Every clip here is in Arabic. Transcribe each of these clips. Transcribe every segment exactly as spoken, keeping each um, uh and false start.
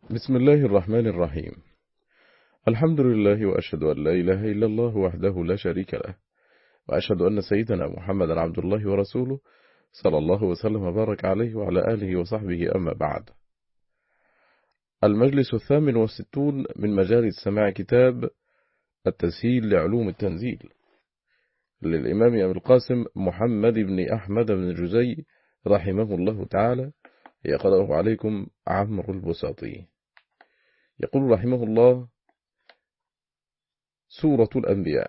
بسم الله الرحمن الرحيم. الحمد لله وأشهد أن لا إله إلا الله وحده لا شريك له، وأشهد أن سيدنا محمدا عبد الله ورسوله صلى الله وسلم وبارك عليه وعلى آله وصحبه، أما بعد. المجلس الثامن والستون من مجالس سماع كتاب التسهيل لعلوم التنزيل للإمام أبي القاسم محمد بن أحمد بن جزي رحمه الله تعالى، يقرأه عليكم عمرو البساطي. يقول رحمه الله: سورة الأنبياء.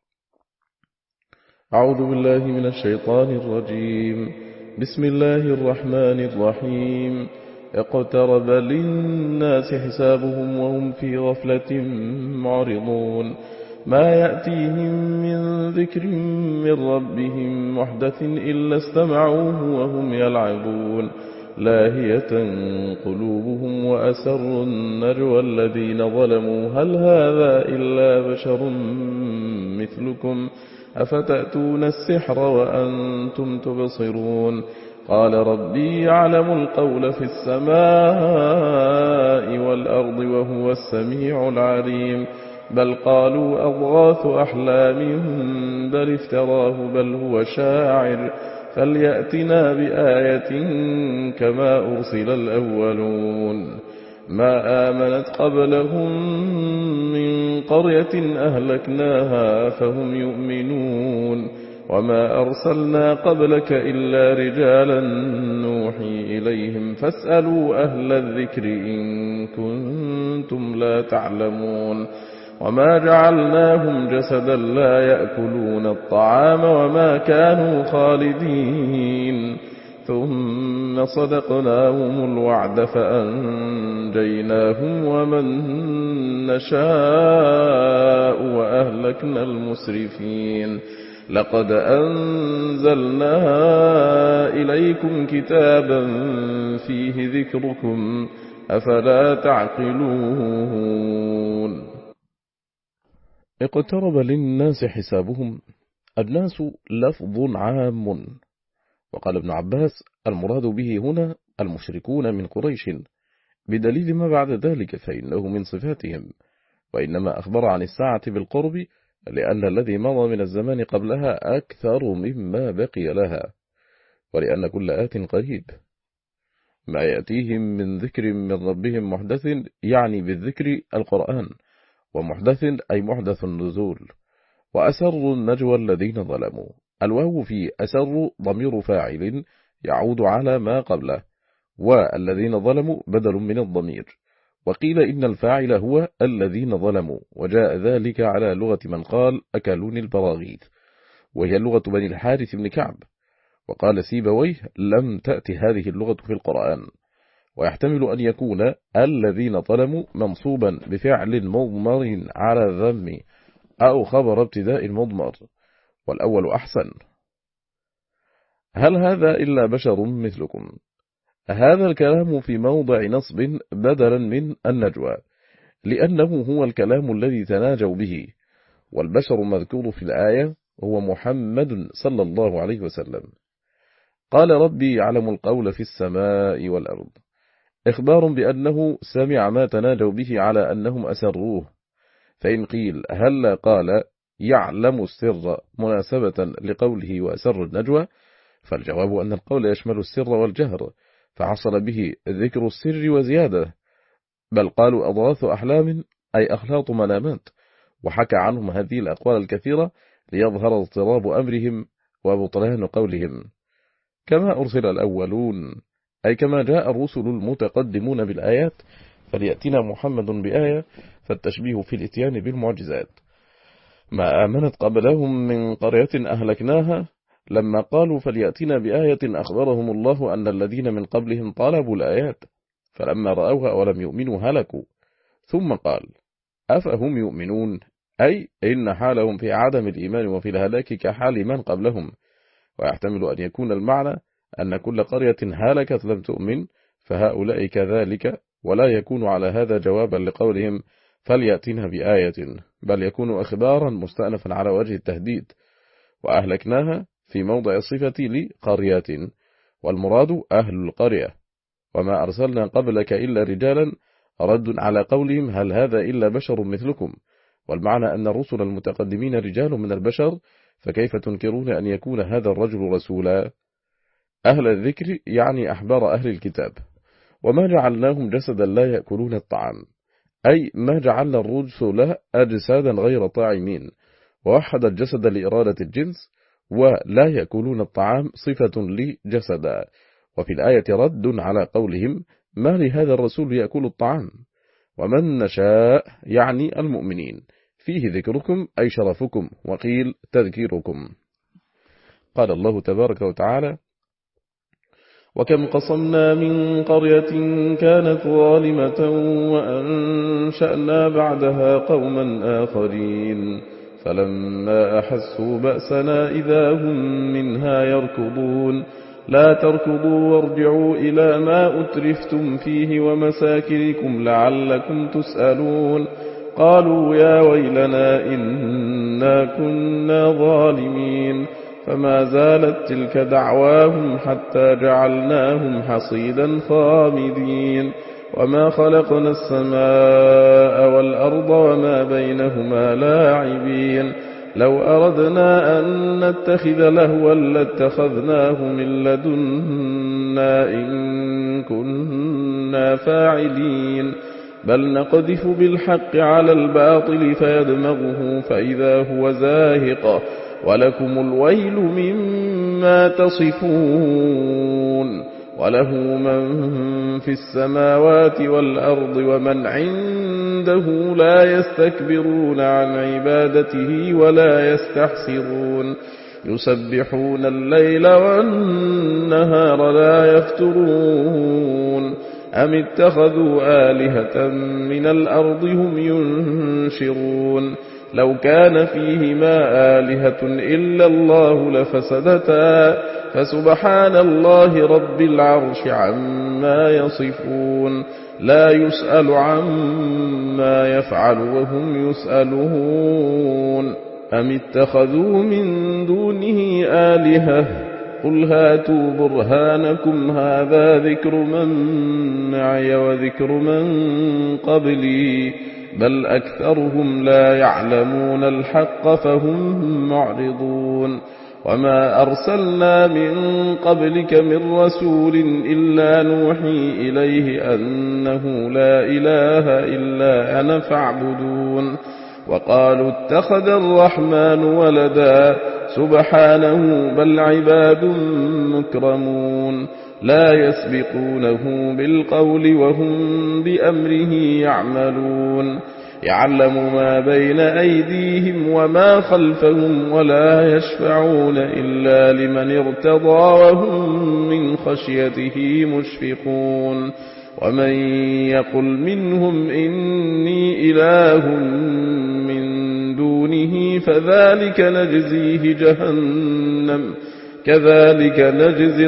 أعوذ بالله من الشيطان الرجيم. بسم الله الرحمن الرحيم. اقترب للناس حسابهم وهم في غفلة معرضون. ما يأتيهم من ذكر من ربهم محدث إلا استمعوه وهم يلعبون، لاهية قلوبهم وأسروا النجوى الذين ظلموا هل هذا إلا بشر مثلكم أفتأتون السحر وأنتم تبصرون. قال ربي يعلم القول في السماء والأرض وهو السميع العليم. بل قالوا أضغاث أحلام بل افتراه بل هو شاعر فليأتنا بآية كما أرسل الأولون. ما آمنت قبلهم من قرية أهلكناها فهم يؤمنون. وما أرسلنا قبلك إلا رجالا نوحي إليهم فاسألوا أهل الذكر إن كنتم لا تعلمون. وما جعلناهم جسدا لا يأكلون الطعام وما كانوا خالدين. ثم صدقناهم الوعد فأنجيناهم ومن نشاء وأهلكنا المسرفين. لقد أنزلنا إليكم كتابا فيه ذكركم أفلا تعقلون. اقترب للناس حسابهم. الناس لفظ عام، وقال ابن عباس المراد به هنا المشركون من قريش، بدليل ما بعد ذلك فإنه من صفاتهم، وإنما أخبر عن الساعة بالقرب لأن الذي مضى من الزمان قبلها أكثر مما بقي لها، ولأن كل آت قريب. ما يأتيهم من ذكر من ربهم محدث يعني بالذكر القرآن، ومحدث أي محدث النزول. وأسروا النجوى الذين ظلموا. الواو في أسروا ضمير فاعل يعود على ما قبله، والذين ظلموا بدل من الضمير. وقيل إن الفاعل هو الذين ظلموا، وجاء ذلك على لغة من قال أكلوني البراغيث، وهي لغة بني الحارث بن كعب. وقال سيبويه لم تأتي هذه اللغة في القرآن، ويحتمل أن يكون الذين ظلموا منصوبا بفعل مضمر على الذم أو خبر ابتداء مضمر، والأول أحسن. هل هذا إلا بشر مثلكم؟ هذا الكلام في موضع نصب بدلا من النجوى، لأنه هو الكلام الذي تناجوا به، والبشر مذكور في الآية هو محمد صلى الله عليه وسلم. قال ربي يعلم القول في السماء والأرض، إخبار بأنه سمع ما تناجوا به على أنهم أسروه. فإن قيل هل قال يعلم السر مناسبة لقوله وأسر النجوى، فالجواب أن القول يشمل السر والجهر، فحصل به ذكر السر وزيادة. بل قالوا أضغاث أحلام أي أخلاط منامات، وحكى عنهم هذه الأقوال الكثيرة ليظهر اضطراب أمرهم وبطلان قولهم. كما أرسل الأولون أي كما جاء الرسل المتقدمون بالآيات، فليأتنا محمد بآية، فالتشبيه في الاتيان بالمعجزات. ما آمنت قبلهم من قرية أهلكناها، لما قالوا فليأتنا بآية أخبرهم الله أن الذين من قبلهم طلبوا الآيات فلما رأوها ولم يؤمنوا هلكوا. ثم قال أفهم يؤمنون، أي إن حالهم في عدم الإيمان وفي الهلاك كحال من قبلهم. ويحتمل أن يكون المعنى أن كل قرية هلكت لم تؤمن، فهؤلاء كذلك، ولا يكون على هذا جوابا لقولهم فليأتنا بآية، بل يكون أخبارا مستأنفا على وجه التهديد. وأهلكناها في موضع الصفة لقرية، والمراد أهل القرية. وما أرسلنا قبلك إلا رجالا رد على قولهم هل هذا إلا بشر مثلكم، والمعنى أن الرسل المتقدمين رجال من البشر، فكيف تنكرون أن يكون هذا الرجل رسولا؟ أهل الذكر يعني أحبار أهل الكتاب. وما جعلناهم جسدا لا يأكلون الطعام، أي ما جعلنا الرسل أجسادا غير طاعمين، ووحد الجسد لإرادة الجنس، ولا يأكلون الطعام صفة لجسدا. وفي الآية رد على قولهم ما لهذا الرسول يأكل الطعام. ومن نشاء يعني المؤمنين، فيه ذكركم أي شرفكم، وقيل تذكيركم. قال الله تبارك وتعالى وكم قصمنا من قرية كانت ظالمة وأنشأنا بعدها قوما آخرين فلما أحسوا بأسنا إذا هم منها يركضون لا تركضوا وارجعوا إلى ما أترفتم فيه ومساكنكم لعلكم تسألون قالوا يا ويلنا إنا كنا ظالمين فما زالت تلك دعواهم حتى جعلناهم حصيدا خامدين وما خلقنا السماء والأرض وما بينهما لاعبين لو أردنا أن نتخذ لهوا لاتخذناه من لدنا إن كنا فاعلين بل نقذف بالحق على الباطل فيدمغه فإذا هو زاهق ولكم الويل مما تصفون وله من في السماوات والأرض ومن عنده لا يستكبرون عن عبادته ولا يستحسرون يسبحون الليل والنهار لا يفترون أم اتخذوا آلهة من الأرض هم ينشرون لو كان فيهما آلهة إلا الله لفسدتا فسبحان الله رب العرش عما يصفون لا يسأل عما يفعل وهم يسألون أم اتخذوا من دونه آلهة قل هاتوا برهانكم هذا ذكر من معي وذكر من قبلي بل أكثرهم لا يعلمون الحق فهم معرضون وما أرسلنا من قبلك من رسول إلا نوحي إليه أنه لا إله إلا أنا فاعبدون وقالوا اتخذ الرحمن ولدا سبحانه بل عباد مكرمون لا يسبقونه بالقول وهم بأمره يعملون يعلم ما بين أيديهم وما خلفهم ولا يشفعون إلا لمن ارتضى وهم من خشيته مشفقون ومن يقل منهم إني إله من دونه فذلك نجزيه جهنم كذلك نجزي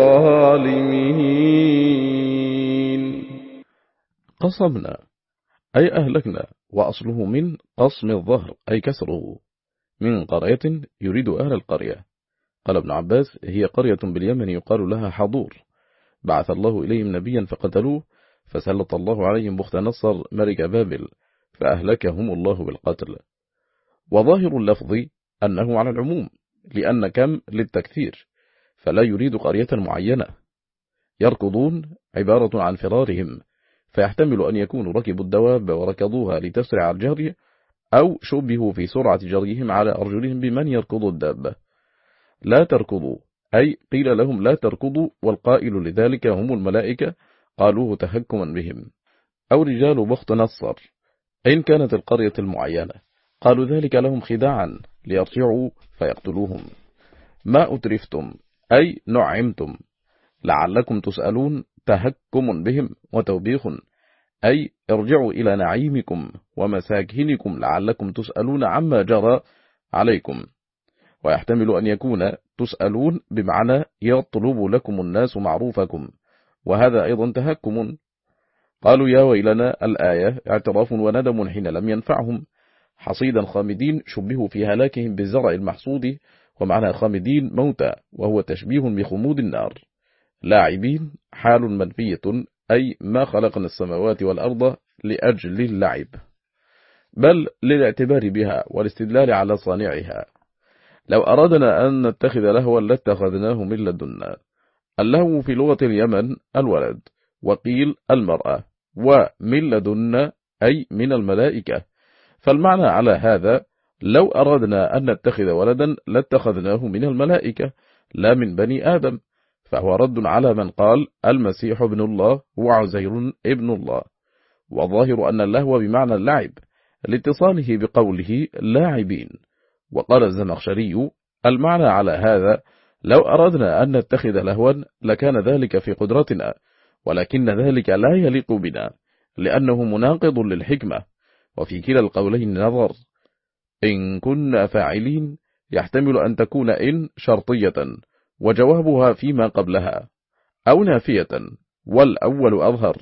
الظالمين. قصمنا أي أهلكنا، وأصله من قصم الظهر أي كسره، من قرية يريد أهل القرية. قال ابن عباس هي قرية باليمن يقال لها حضور، بعث الله إليهم نبيا فقتلوه فسلط الله عليهم بخت نصر ملك بابل فأهلكهم الله بالقتل. وظاهر اللفظ أنه على العموم لأن كم للتكثير فلا يريد قرية معينة. يركضون عبارة عن فرارهم، فيحتمل أن يكونوا ركبوا الدواب وركضوها لتسرع الجري، أو شبهوا في سرعة جريهم على أرجلهم بمن يركض الدابة. لا تركضوا أي قيل لهم لا تركضوا، والقائل لذلك هم الملائكة قالوه تهكما بهم. أو رجال بخت نصر إن كانت القرية المعينة، قالوا ذلك لهم خداعا ليرجعوا فيقتلوهم. ما أترفتم أي نعمتم، لعلكم تسألون تهكم بهم وتوبيخ أي ارجعوا إلى نعيمكم ومساكنكم لعلكم تسألون عما جرى عليكم. ويحتمل أن يكون تسألون بمعنى يطلب لكم الناس معروفكم، وهذا أيضا تهكم. قالوا يا ويلنا الآية اعتراف وندم حين لم ينفعهم. حصيدا خامدين شبهوا في هلاكهم بالزرع المحصود، ومعنى خامدين موتى وهو تشبيه بخمود النار. لاعبين حال منفية أي ما خلقنا السماوات والأرض لأجل اللعب، بل للاعتبار بها والاستدلال على صانعها. لو أردنا أن نتخذ لهوا لاتخذناه من لدنا. اللهو في لغة اليمن الولد، وقيل المرأة، ومن لدنا أي من الملائكة. فالمعنى على هذا لو أردنا أن نتخذ ولدا لاتخذناه من الملائكة لا من بني آدم، فهو رد على من قال المسيح ابن الله وعزير ابن الله. والظاهر أن اللهو بمعنى اللعب لاتصاله بقوله لاعبين. وقال الزمخشري المعنى على هذا لو أردنا أن نتخذ لهوا لكان ذلك في قدرتنا، ولكن ذلك لا يليق بنا لأنه مناقض للحكمة. وفي كلا القولين نظر. إن كنا فاعلين يحتمل أن تكون إن شرطية وجوابها فيما قبلها، أو نافية، والأول أظهر.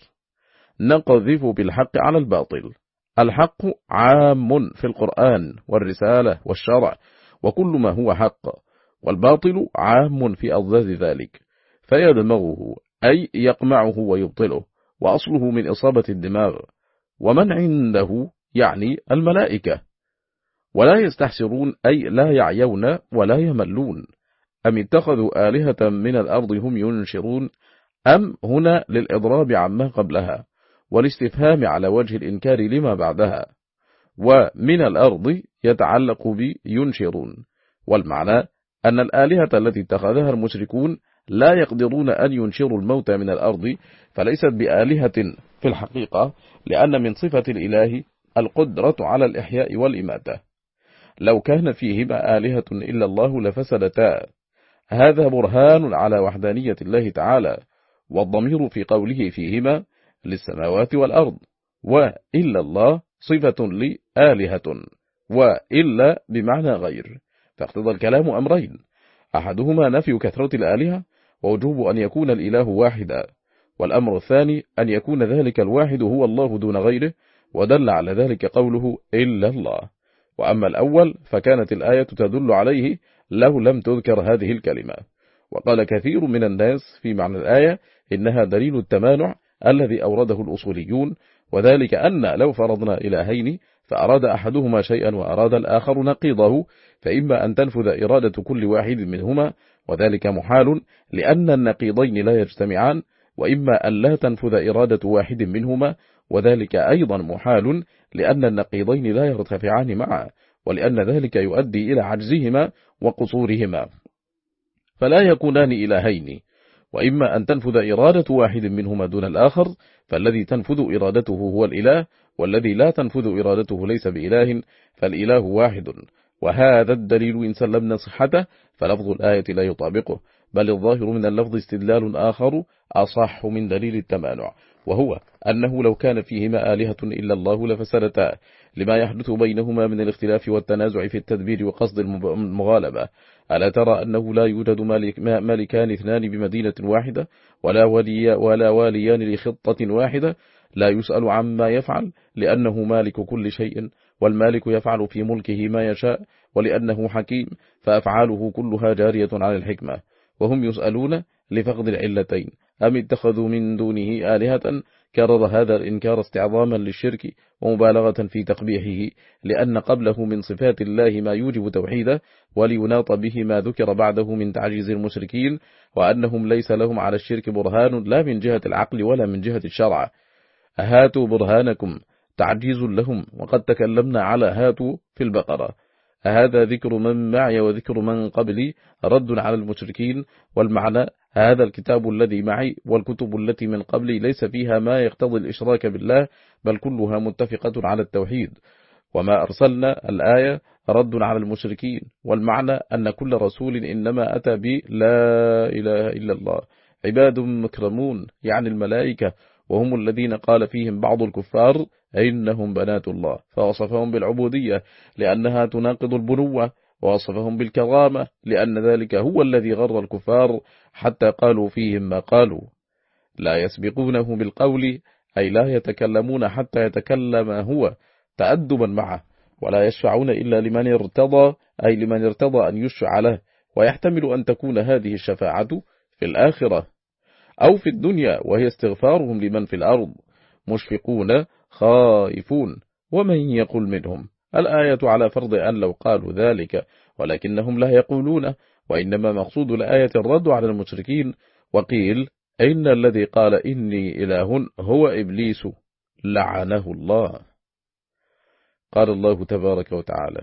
نقذف بالحق على الباطل. الحق عام في القرآن والرسالة والشرع وكل ما هو حق، والباطل عام في أضداد ذلك فيدمغه أي يقمعه ويبطله، وأصله من إصابة الدماغ. ومن عنده يعني الملائكة. ولا يستحسرون أي لا يعيون ولا يملون. أم اتخذوا آلهة من الأرض هم ينشرون. أم هنا للإضراب عما قبلها والاستفهام على وجه الإنكار لما بعدها. ومن الأرض يتعلق بينشرون، والمعنى أن الآلهة التي اتخذها المشركون لا يقدرون أن ينشروا الموت من الأرض، فليست بآلهة في الحقيقة، لأن من صفة الإله القدرة على الإحياء والإماتة. لو كان فيهما آلهة إلا الله لفسدتا. هذا برهان على وحدانية الله تعالى، والضمير في قوله فيهما للسماوات والأرض، وإلا الله صفة لآلهة، وإلا بمعنى غير، فاقتضى الكلام أمرين: أحدهما نفي كثرة الآلهة ووجوب أن يكون الإله واحدا، والأمر الثاني أن يكون ذلك الواحد هو الله دون غيره، ودل على ذلك قوله إلا الله. وأما الأول فكانت الآية تدل عليه لو لم تذكر هذه الكلمة. وقال كثير من الناس في معنى الآية إنها دليل التمانع الذي أورده الأصوليون، وذلك أن لو فرضنا إلهين فأراد أحدهما شيئا وأراد الآخر نقيضه، فإما أن تنفذ إرادة كل واحد منهما، وذلك محال لأن النقيضين لا يجتمعان، وإما أن لا تنفذ إرادة واحد منهما، وذلك أيضا محال لأن النقيضين لا يرتفعان معا، ولأن ذلك يؤدي إلى عجزهما وقصورهما، فلا يكونان إلهين. وإما أن تنفذ إرادة واحد منهما دون الآخر، فالذي تنفذ إرادته هو الإله، والذي لا تنفذ إرادته ليس بإله، فالإله واحد. وهذا الدليل إن سلمنا صحته فلفظ الآية لا يطابقه، بل الظاهر من اللفظ استدلال آخر أصح من دليل التمانع، وهو أنه لو كان فيهما آلهة إلا الله لفسدتا، لما يحدث بينهما من الاختلاف والتنازع في التدبير وقصد المغالبة. ألا ترى أنه لا يوجد مالكان اثنان بمدينة واحدة، ولا ولي ولا واليان لخطة واحدة؟ لا يسأل عما يفعل لأنه مالك كل شيء، والمالك يفعل في ملكه ما يشاء، ولأنه حكيم فأفعاله كلها جارية على الحكمة. وهم يسألون لفقد العلتين: أم اتخذوا من دونه آلهة؟ كرر هذا الإنكار استعظاما للشرك ومبالغة في تقبيحه، لأن قبله من صفات الله ما يوجب توحيده، وليناط به ما ذكر بعده من تعجيز المشركين، وأنهم ليس لهم على الشرك برهان لا من جهة العقل ولا من جهة الشرع. هاتوا برهانكم تعجيز لهم، وقد تكلمنا على هاتوا في البقرة. هذا ذكر من معي وذكر من قبلي رد على المشركين، والمعنى هذا الكتاب الذي معي والكتب التي من قبلي ليس فيها ما يقتضي الإشراك بالله، بل كلها متفقة على التوحيد. وما أرسلنا الآية رد على المشركين، والمعنى أن كل رسول إنما أتى ب لا إله إلا الله. عباد مكرمون يعني الملائكة، وهم الذين قال فيهم بعض الكفار إنهم بنات الله، فوصفهم بالعبودية لأنها تناقض البنوة، ووصفهم بالكرامة لأن ذلك هو الذي غر الكفار حتى قالوا فيهم ما قالوا. لا يسبقونه بالقول أي لا يتكلمون حتى يتكلم هو تأدبا معه، ولا يشفعون إلا لمن ارتضى أي لمن ارتضى أن يشفع له، ويحتمل أن تكون هذه الشفاعة في الآخرة. أو في الدنيا وهي استغفارهم لمن في الأرض مشفقون خائفون. ومن يقول منهم، الآية على فرض أن لو قالوا ذلك ولكنهم لا يقولون، وإنما مقصود الآية الرد على المشركين. وقيل إن الذي قال إني إله هو إبليس لعنه الله. قال الله تبارك وتعالى: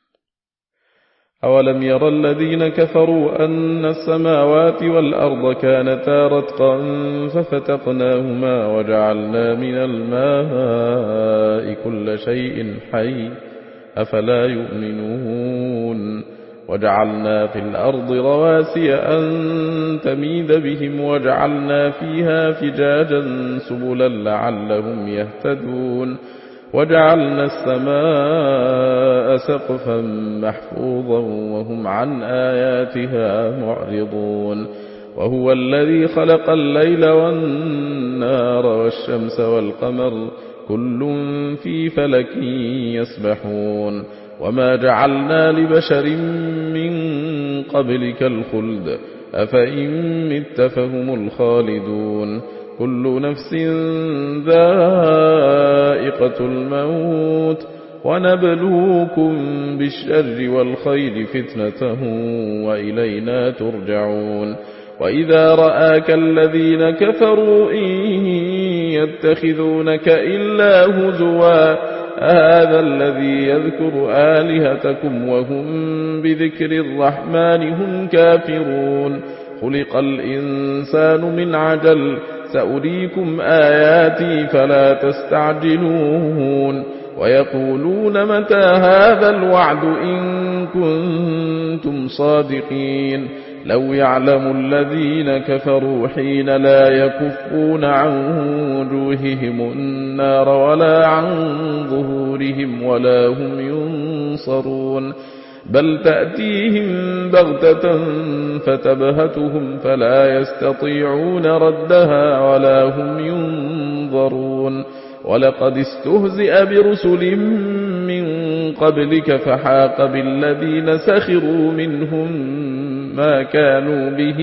أولم ير الذين كفروا أن السماوات والأرض كانتا رتقا ففتقناهما وجعلنا من الماء كل شيء حي أفلا يؤمنون وجعلنا في الأرض رواسي أن تميد بهم وجعلنا فيها فجاجا سبلا لعلهم يهتدون وجعلنا السماء سقفا محفوظا وهم عن آياتها معرضون وهو الذي خلق الليل والنار والشمس والقمر كل في فلك يسبحون وما جعلنا لبشر من قبلك الخلد أفإن مت فهم الخالدون كل نفس ذائقة الموت ونبلوكم بالشر والخير فتنة وإلينا ترجعون وإذا رآك الذين كفروا إن يتخذونك إلا هزوا هذا الذي يذكر آلهتكم وهم بذكر الرحمن هم كافرون خلق الإنسان من عجل سأريكم آياتي فلا تستعجلون ويقولون متى هذا الوعد إن كنتم صادقين لو يعلم الذين كفروا حين لا يكفون عن وجوههم النار ولا عن ظهورهم ولا هم ينصرون بل تأتيهم بغتة فتبهتهم فلا يستطيعون ردها ولا هم ينظرون ولقد استهزئ برسل من قبلك فحاق بالذين سخروا منهم ما كانوا به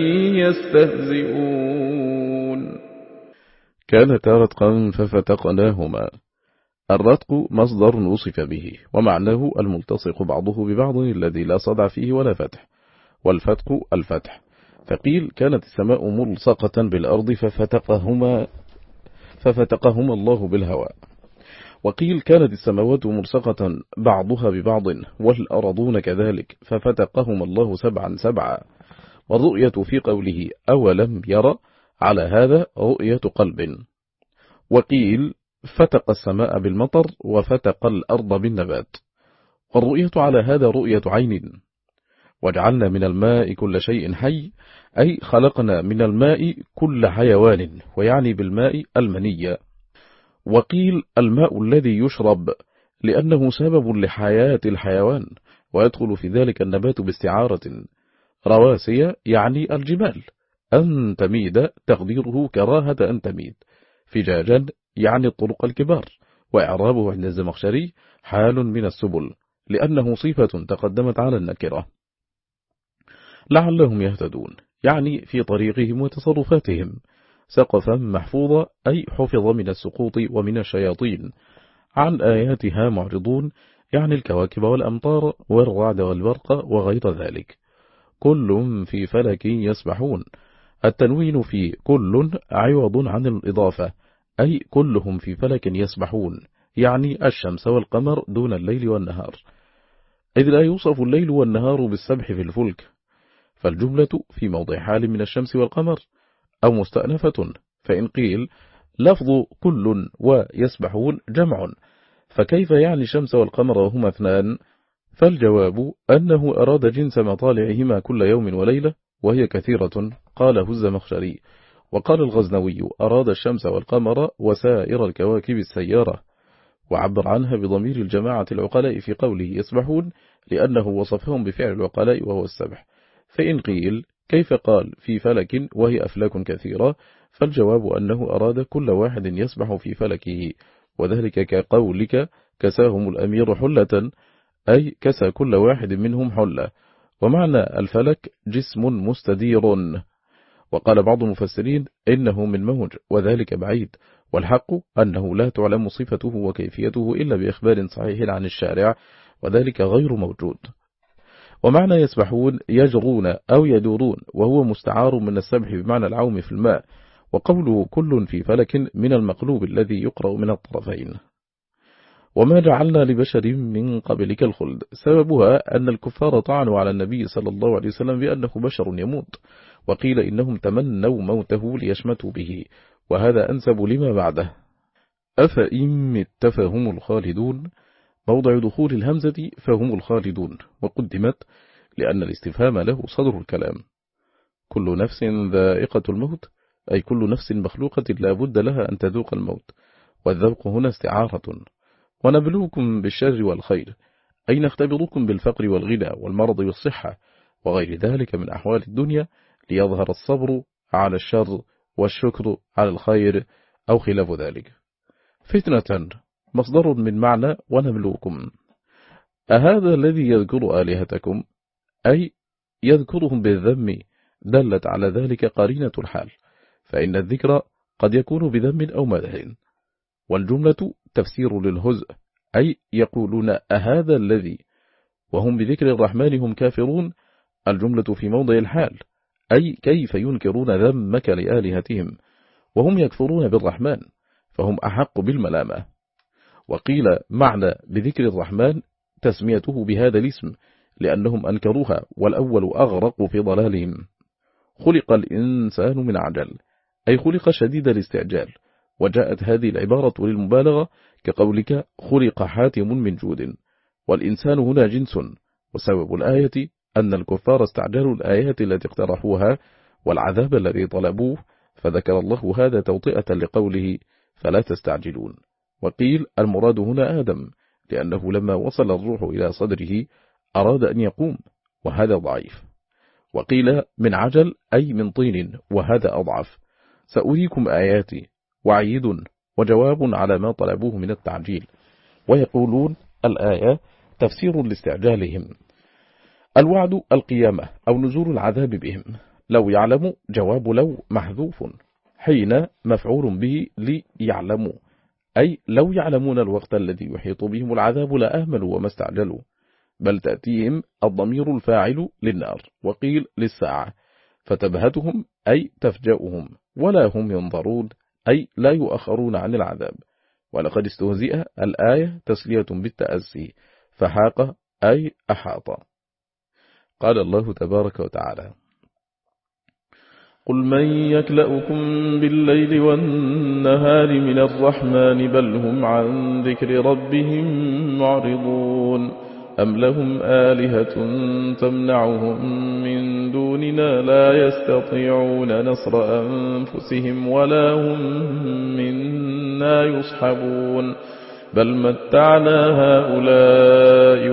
يستهزئون. كانتا رتقا ففتقناهما. الرتق مصدر وصف به ومعناه الملتصق بعضه ببعض الذي لا صدع فيه ولا فتح، والفتق الفتح. فقيل كانت السماء ملصقة بالأرض ففتقهما ففتقهما الله بالهواء. وقيل كانت السماوات ملصقة بعضها ببعض والأرضون كذلك ففتقهما الله سبعا سبعا. والرؤية في قوله أولم يرى على هذا رؤية قلب. وقيل فتق السماء بالمطر وفتق الأرض بالنبات. والرؤية على هذا رؤية عين. وجعلنا من الماء كل شيء حي أي خلقنا من الماء كل حيوان ويعني بالماء المنية. وقيل الماء الذي يشرب لأنه سبب لحياة الحيوان ويدخل في ذلك النبات باستعارة. رواسي يعني الجبال أن تميد تقديره كراهة أن تميد. فجاجا يعني الطرق الكبار وإعرابه عند الزمخشري حال من السبل لأنه صفة تقدمت على النكرة. لعلهم يهتدون يعني في طريقهم وتصرفاتهم. سقفا محفوظة أي حفظ من السقوط ومن الشياطين. عن آياتها معرضون يعني الكواكب والأمطار والرعد والبرق وغير ذلك. كل في فلك يسبحون. التنوين في كل عوض عن الإضافة أي كلهم في فلك يسبحون يعني الشمس والقمر دون الليل والنهار، إذ لا يوصف الليل والنهار بالسبح في الفلك، فالجملة في موضع حال من الشمس والقمر أو مستأنفة. فإن قيل لفظ كل ويسبحون جمع فكيف يعني الشمس والقمر وهما اثنان؟ فالجواب أنه أراد جنس مطالعهما كل يوم وليلة وهي كثيرة، قاله الزمخشري. وقال الغزنوي أراد الشمس والقمر وسائر الكواكب السيارة، وعبر عنها بضمير الجماعة العقلاء في قوله يسبحون لأنه وصفهم بفعل العقلاء وهو السبح. فإن قيل كيف قال في فلك وهي أفلاك كثيرة؟ فالجواب أنه أراد كل واحد يسبح في فلكه، وذلك كقولك كساهم الأمير حلة أي كسى كل واحد منهم حلة. ومعنى الفلك جسم مستدير. وقال بعض المفسرين إنه من موج وذلك بعيد، والحق أنه لا تعلم صفته وكيفيته إلا بإخبار صحيح عن الشارع، وذلك غير موجود. ومعنى يسبحون يجرون أو يدورون، وهو مستعار من السبح بمعنى العوم في الماء، وقوله كل في فلك من المقلوب الذي يقرأ من الطرفين. وما جعلنا لبشر من قبلك الخلد، سببها أن الكفار طعنوا على النبي صلى الله عليه وسلم بأنه بشر يموت، وقيل إنهم تمنوا موته ليشمتوا به، وهذا أنسب لما بعده. أفإن مت فهم الخالدون، موضع دخول الهمزة فهم الخالدون، وقدمت لأن الاستفهام له صدر الكلام. كل نفس ذائقة الموت، أي كل نفس مخلوقة لا بد لها أن تذوق الموت، والذوق هنا استعارة. ونبلوكم بالشر والخير، أي نختبركم بالفقر والغنى والمرض والصحة وغير ذلك من أحوال الدنيا، ليظهر الصبر على الشر والشكر على الخير أو خلاف ذلك. فتنة مصدر من معنى ونبلوكم. أهذا الذي يذكر آلهتكم، أي يذكرهم بالذم، دلت على ذلك قرينة الحال، فإن الذكر قد يكون بذم أو مدح. والجملة تفسير للهزء، أي يقولون أهذا الذي، وهم بذكر الرحمن هم كافرون. الجملة في موضع الحال، أي كيف ينكرون ذمك لآلهتهم وهم يكفرون بالرحمن، فهم أحق بالملامة. وقيل معنى بذكر الرحمن تسميته بهذا الاسم لأنهم أنكروها، والأول أغرق في ضلالهم. خلق الإنسان من عجل، أي خلق شديد الاستعجال، وجاءت هذه العبارة للمبالغة كقولك خلق حاتم من جود، والإنسان هنا جنس. وسبب الآية أن الكفار استعجلوا الآيات التي اقترحوها والعذاب الذي طلبوه، فذكر الله هذا توطئة لقوله فلا تستعجلون. وقيل المراد هنا آدم، لأنه لما وصل الروح إلى صدره أراد أن يقوم، وهذا ضعيف. وقيل من عجل أي من طين، وهذا أضعف. سأريكم آياتي، وعيد وجواب على ما طلبوه من التعجيل. ويقولون الآية تفسير لاستعجالهم. الوعد القيامة أو نزول العذاب بهم. لو يعلم جواب لو محذوف، حين مفعول به ليعلموا، أي لو يعلمون الوقت الذي يحيط بهم العذاب لآمنوا وما استعجلوا، بل تأتيهم الضمير الفاعل للنار. وقيل للساعة، فتبهتهم أي تفجأهم، ولا هم ينظرون أي لا يؤخرون عن العذاب. ولقد استهزئ الآية تسلية بالتأسي، فحاق أي أحاط. قال الله تبارك وتعالى قل من يكلأكم بالليل والنهار من الرحمن بل هم عن ذكر ربهم معرضون أم لهم آلهة تمنعهم من دوننا لا يستطيعون نصر أنفسهم ولا هم منا يصحبون بل متعنا هؤلاء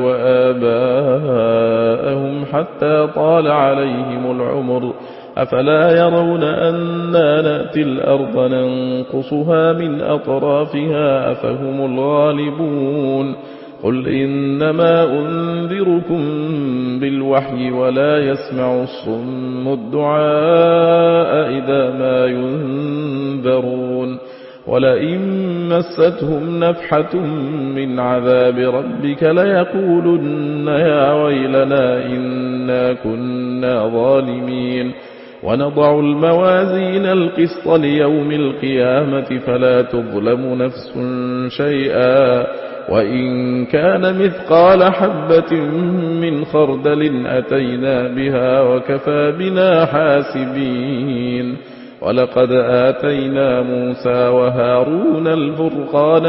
وآباءهم حتى طال عليهم العمر أفلا يرون أنا نأتي الأرض ننقصها من أطرافها أفهم الغالبون قل إنما أنذركم بالوحي ولا يسمع الصم الدعاء إذا ما ينذرون ولئن مستهم نفحة من عذاب ربك ليقولن يا ويلنا إنا كنا ظالمين ونضع الموازين القسط ليوم القيامة فلا تظلم نفس شيئا وإن كان مثقال حبة من خردل أتينا بها وكفى بنا حاسبين ولقد آتينا موسى وهارون الفرقان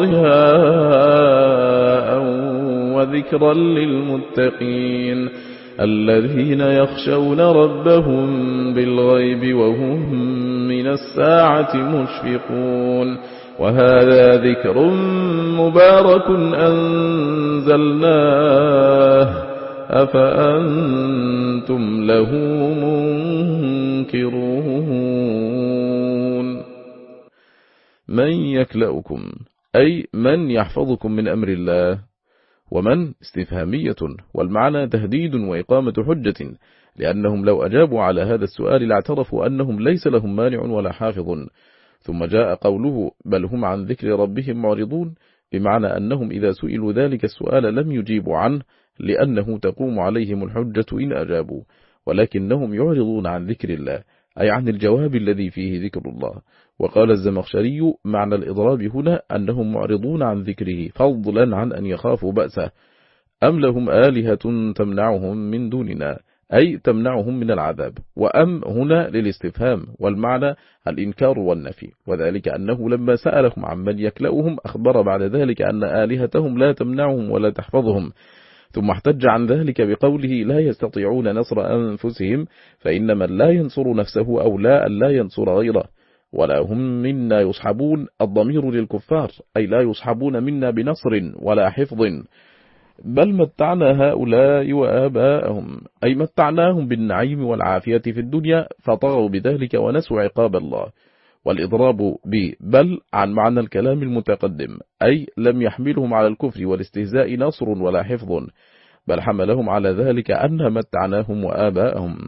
وضياء وذكرا للمتقين الذين يخشون ربهم بالغيب وهم من الساعة مشفقون وهذا ذكر مبارك أنزلناه أفأنتم له منكرون من يكلأكم أي من يحفظكم من أمر الله ومن استفهامية والمعنى تهديد وإقامة حجة لأنهم لو أجابوا على هذا السؤال لاعترفوا أنهم ليس لهم مانع ولا حافظ. ثم جاء قوله بل هم عن ذكر ربهم معرضون، بمعنى أنهم إذا سئلوا ذلك السؤال لم يجيبوا عنه لأنه تقوم عليهم الحجة إن أجابوا، ولكنهم يعرضون عن ذكر الله، أي عن الجواب الذي فيه ذكر الله. وقال الزمخشري معنى الإضراب هنا أنهم معرضون عن ذكره فضلا عن أن يخافوا بأسه. أم لهم آلهة تمنعهم من دوننا، أي تمنعهم من العذاب، وأم هنا للاستفهام، والمعنى الإنكار والنفي، وذلك أنه لما سألهم عن من يكلأهم أخبر بعد ذلك أن آلهتهم لا تمنعهم ولا تحفظهم، ثم احتج عن ذلك بقوله لا يستطيعون نصر أنفسهم، فإن من لا ينصر نفسه أولى أن لا ينصر غيره، ولا هم منا يصحبون، الضمير للكفار، أي لا يصحبون منا بنصر ولا حفظ، بل متعنا هؤلاء وآباءهم، أي متعناهم بالنعيم والعافية في الدنيا فطغوا بذلك ونسوا عقاب الله. والإضراب ببل عن معنى الكلام المتقدم، أي لم يحملهم على الكفر والاستهزاء نصر ولا حفظ، بل حملهم على ذلك أن متعناهم وآباءهم،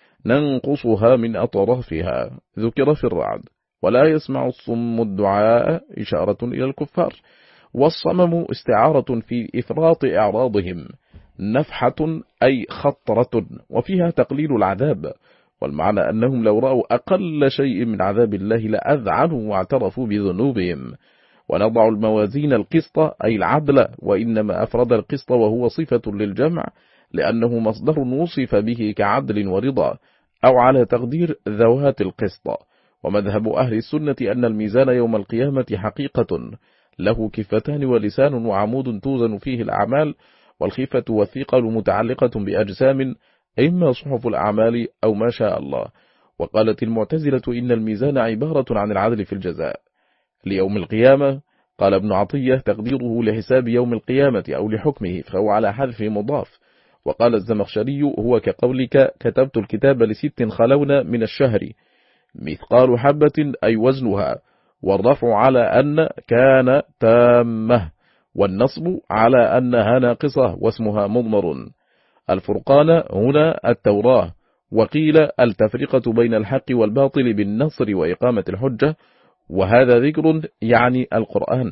ننقصها من أطرافها ذكر في الرعد. ولا يسمع الصم الدعاء إشارة إلى الكفار، والصمم استعارة في إفراط إعراضهم، نفحة أي خطرة، وفيها تقليل العذاب، والمعنى أنهم لو رأوا أقل شيء من عذاب الله لأذعنوا واعترفوا بذنوبهم. ونضع الموازين القسط أي العدل، وإنما أفرد القسط وهو صفة للجمع لأنه مصدر وصف به كعدل ورضا، أو على تقدير ذوات القسط. ومذهب أهل السنة أن الميزان يوم القيامة حقيقة له كفتان ولسان وعمود توزن فيه الأعمال، والخفة والثقل متعلقة بأجسام، إما صحف الأعمال أو ما شاء الله. وقالت المعتزلة إن الميزان عبارة عن العدل في الجزاء ليوم القيامة. قال ابن عطية تقديره لحساب يوم القيامة أو لحكمه، فهو على حذف مضاف. وقال الزمخشري هو كقولك كتبت الكتاب لست خلون من الشهر، مثقال حبة أي وزنها، والرفع على أن كان تامة، والنصب على أنها ناقصة واسمها مضمر. الفرقان هنا التوراة، وقيل التفرقة بين الحق والباطل بالنصر وإقامة الحجة، وهذا ذكر يعني القرآن.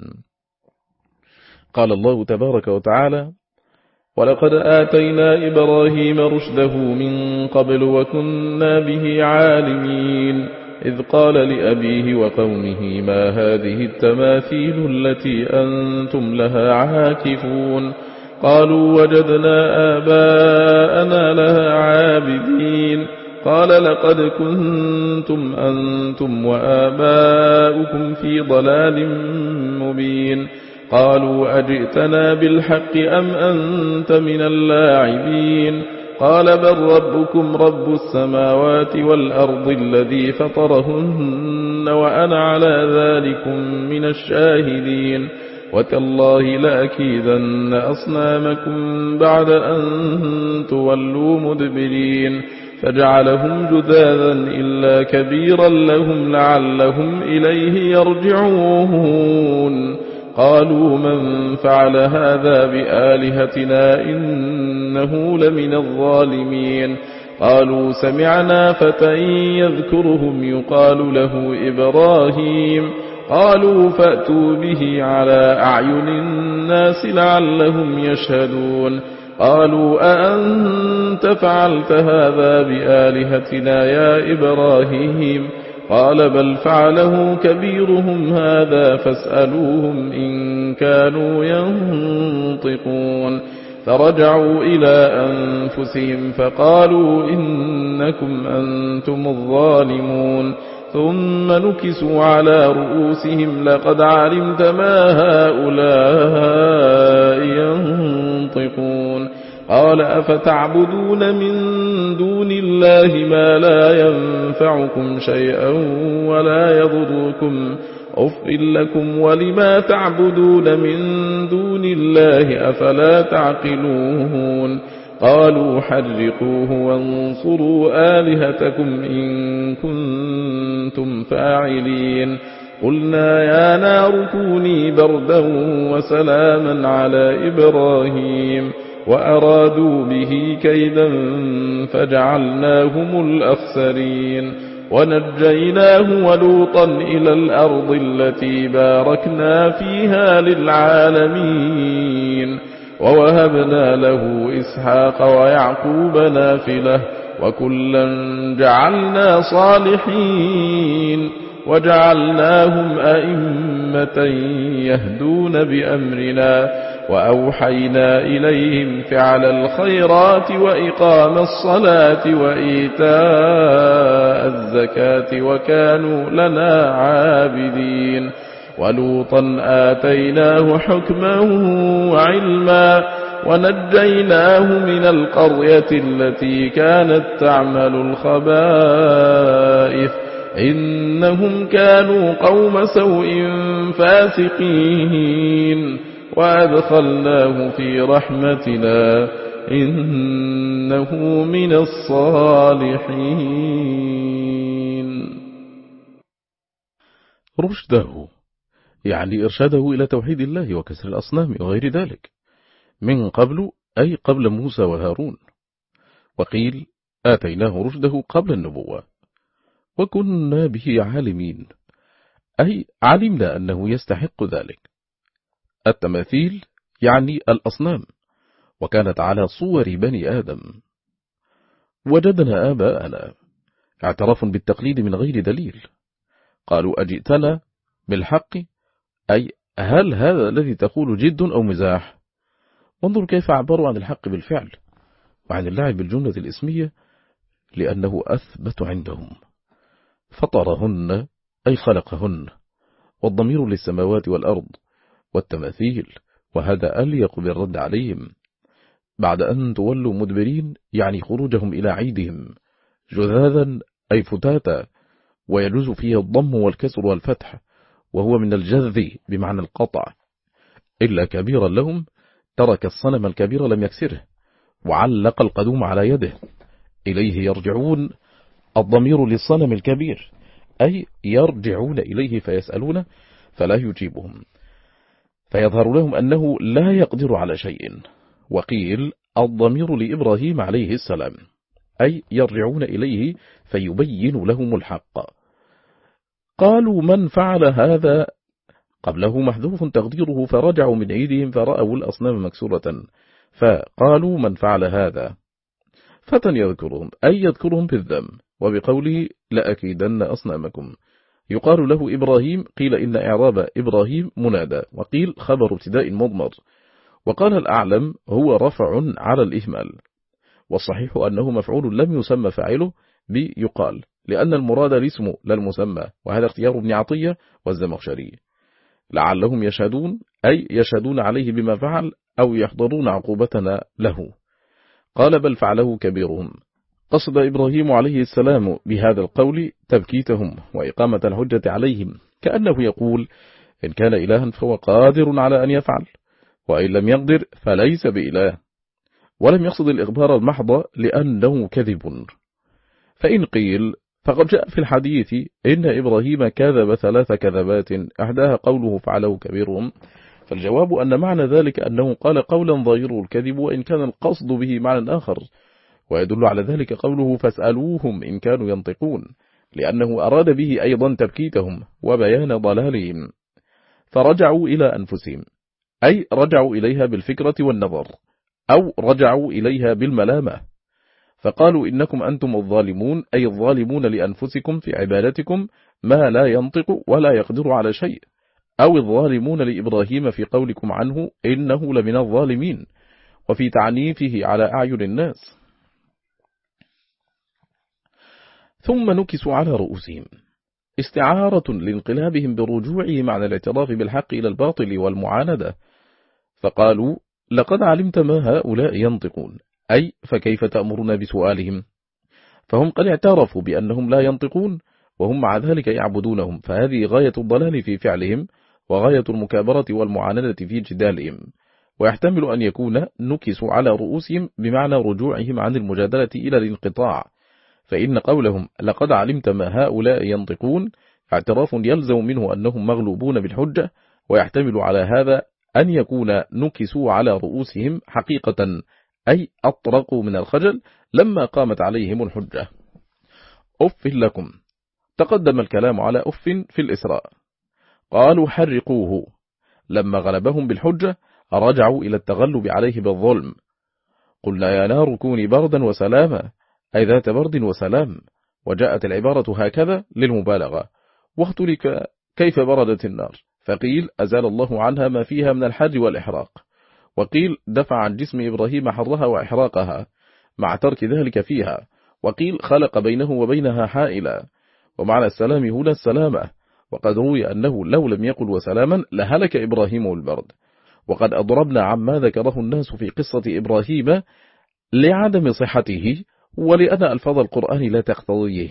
قال الله تبارك وتعالى ولقد آتينا إبراهيم رشده من قبل وكنا به عالمين، إذ قال لأبيه وقومه ما هذه التماثيل التي أنتم لها عاكفون، قالوا وجدنا آباءنا لها عابدين، قال لقد كنتم أنتم وآباؤكم في ضلال مبين، قالوا أجئتنا بالحق أم أنت من اللاعبين، قال بل ربكم رب السماوات والأرض الذي فطرهن وأنا على ذلكم من الشاهدين، وتالله لأكيدن أصنامكم بعد أن تولوا مدبرين، فجعلهم جذاذا إلا كبيرا لهم لعلهم إليه يرجعون، قالوا من فعل هذا بآلهتنا إنه لمن الظالمين، قالوا سمعنا فتى يذكرهم يقال له إبراهيم، قالوا فأتوا به على أعين الناس لعلهم يشهدون، قالوا أأنت فعلت هذا بآلهتنا يا إبراهيم، قال بل فعله كبيرهم هذا فاسألوهم إن كانوا ينطقون، فرجعوا إلى أنفسهم فقالوا إنكم أنتم الظالمون، ثم نكسوا على رؤوسهم لقد علمت ما هؤلاء ينطقون، قال أفتعبدون من دون الله ما لا ينفعكم شيئا ولا يضركم، أفل لكم ولما تعبدون من دون الله أفلا تعقلون، قالوا حرقوه وانصروا آلهتكم إن كنتم فاعلين، قلنا يا نار كوني بردا وسلاما على إبراهيم، وأرادوا به كيدا فجعلناهم الأخسرين ونجيناه ولوطا إلى الأرض التي باركنا فيها للعالمين ووهبنا له إسحاق ويعقوب نافلة وكلا جعلنا صالحين وجعلناهم أئمة يهدون بأمرنا وأوحينا إليهم فعل الخيرات وإقام الصلاة وإيتاء الزكاة وكانوا لنا عابدين ولوطا آتيناه حكما وعلما ونجيناه من القرية التي كانت تعمل الخبائث إنهم كانوا قوم سوء فاسقين وأدخلناه في رحمتنا إنه من الصالحين. رشده يعني إرشاده إلى توحيد الله وكسر الأصنام وغير ذلك من قبل أي قبل موسى وهارون. وقيل آتيناه رشده قبل النبوة وكنا به عالمين أي علمنا أنه يستحق ذلك. التماثيل يعني الأصنام وكانت على صور بني آدم. وجدنا آباءنا اعتراف بالتقليد من غير دليل قالوا أجئتنا بالحق أي هل هذا الذي تقول جد أو مزاح. وانظر كيف عبروا عن الحق بالفعل وعن اللعب بالجملة الاسمية لأنه أثبت عندهم. فطرهن أي خلقهن والضمير للسماوات والأرض والتماثيل وهذا أليق بالرد عليهم بعد أن تولوا مدبرين يعني خروجهم إلى عيدهم جذاذا أي فتاتا ويجوز فيه الضم والكسر والفتح وهو من الجذ بمعنى القطع إلا كبيرا لهم ترك الصنم الكبير لم يكسره وعلق القدوم على يده إليه يرجعون الضمير للصنم الكبير أي يرجعون إليه فيسألون فلا يجيبهم فيظهر لهم أنه لا يقدر على شيء. وقيل الضمير لإبراهيم عليه السلام أي يرجعون إليه فيبين لهم الحق. قالوا من فعل هذا قبله محذوف تقديره فرجعوا من عيدهم فرأوا الأصنام مكسورة فقالوا من فعل هذا فتى يذكرهم أي يذكرهم بالذم وبقوله لأكيدن أصنامكم. يقال له إبراهيم قيل إن إعراب إبراهيم منادى وقيل خبر ابتداء مضمر وقال الأعلم هو رفع على الإهمال والصحيح أنه مفعول لم يسمى فاعله بيقال لأن المراد الاسم لا المسمى وهذا اختيار ابن عطية والزمخشري. لعلهم يشهدون أي يشهدون عليه بما فعل أو يحضرون عقوبتنا له. قال بل فعله كبيرهم. قصد إبراهيم عليه السلام بهذا القول تبكيتهم وإقامة الحجة عليهم كأنه يقول إن كان إلها فهو قادر على أن يفعل وإن لم يقدر فليس بإله ولم يقصد الإخبار المحض لأنه كذب. فإن قيل فقد جاء في الحديث إن إبراهيم كذب ثلاث كذبات أحداها قوله فعله كبيرهم فالجواب أن معنى ذلك أنه قال قولا ظاهره الكذب وإن كان القصد به معنى آخر ويدل على ذلك قوله فاسألوهم إن كانوا ينطقون لأنه أراد به أيضا تبكيتهم وبيان ضلالهم فرجعوا إلى أنفسهم أي رجعوا إليها بالفكرة والنظر أو رجعوا إليها بالملامة فقالوا إنكم أنتم الظالمون أي الظالمون لأنفسكم في عبادتكم ما لا ينطق ولا يقدر على شيء أو الظالمون لإبراهيم في قولكم عنه إنه لمن الظالمين وفي تعنيفه على أعين الناس. ثم نكسوا على رؤوسهم استعارة لانقلابهم برجوعهم عن الاعتراف بالحق إلى الباطل والمعاندة فقالوا لقد علمت ما هؤلاء ينطقون أي فكيف تأمرنا بسؤالهم فهم قد اعترفوا بأنهم لا ينطقون وهم مع ذلك يعبدونهم فهذه غاية الضلال في فعلهم وغاية المكابرة والمعاندة في جدالهم ويحتمل أن يكون نكسوا على رؤوسهم بمعنى رجوعهم عن المجادلة إلى الانقطاع فإن قولهم لقد علمت ما هؤلاء ينطقون اعتراف يلزم منه أنهم مغلوبون بالحجة ويحتمل على هذا أن يكون نكسوا على رؤوسهم حقيقة، أي أطرقوا من الخجل لما قامت عليهم الحجة. أف لكم. تقدم الكلام على أف في الإسراء. قالوا حرقوه. لما غلبهم بالحجة رجعوا إلى التغلب عليه بالظلم. قلنا يا نار كوني بردا وسلاما، أي ذات برد وسلام، وجاءت العبارة هكذا للمبالغة. واختلف كيف بردت النار، فقيل أزال الله عنها ما فيها من الحر والإحراق، وقيل دفع عن جسم إبراهيم حرها وإحراقها مع ترك ذلك فيها، وقيل خلق بينه وبينها حائلا. ومعنى السلام هنا السلامة، وقد روي أنه لو لم يقل وسلاما لهلك إبراهيم البرد. وقد أضربنا عما ذكره الناس في قصة إبراهيم لعدم صحته، ولأن ألفاظ القرآن لا تقتضيه.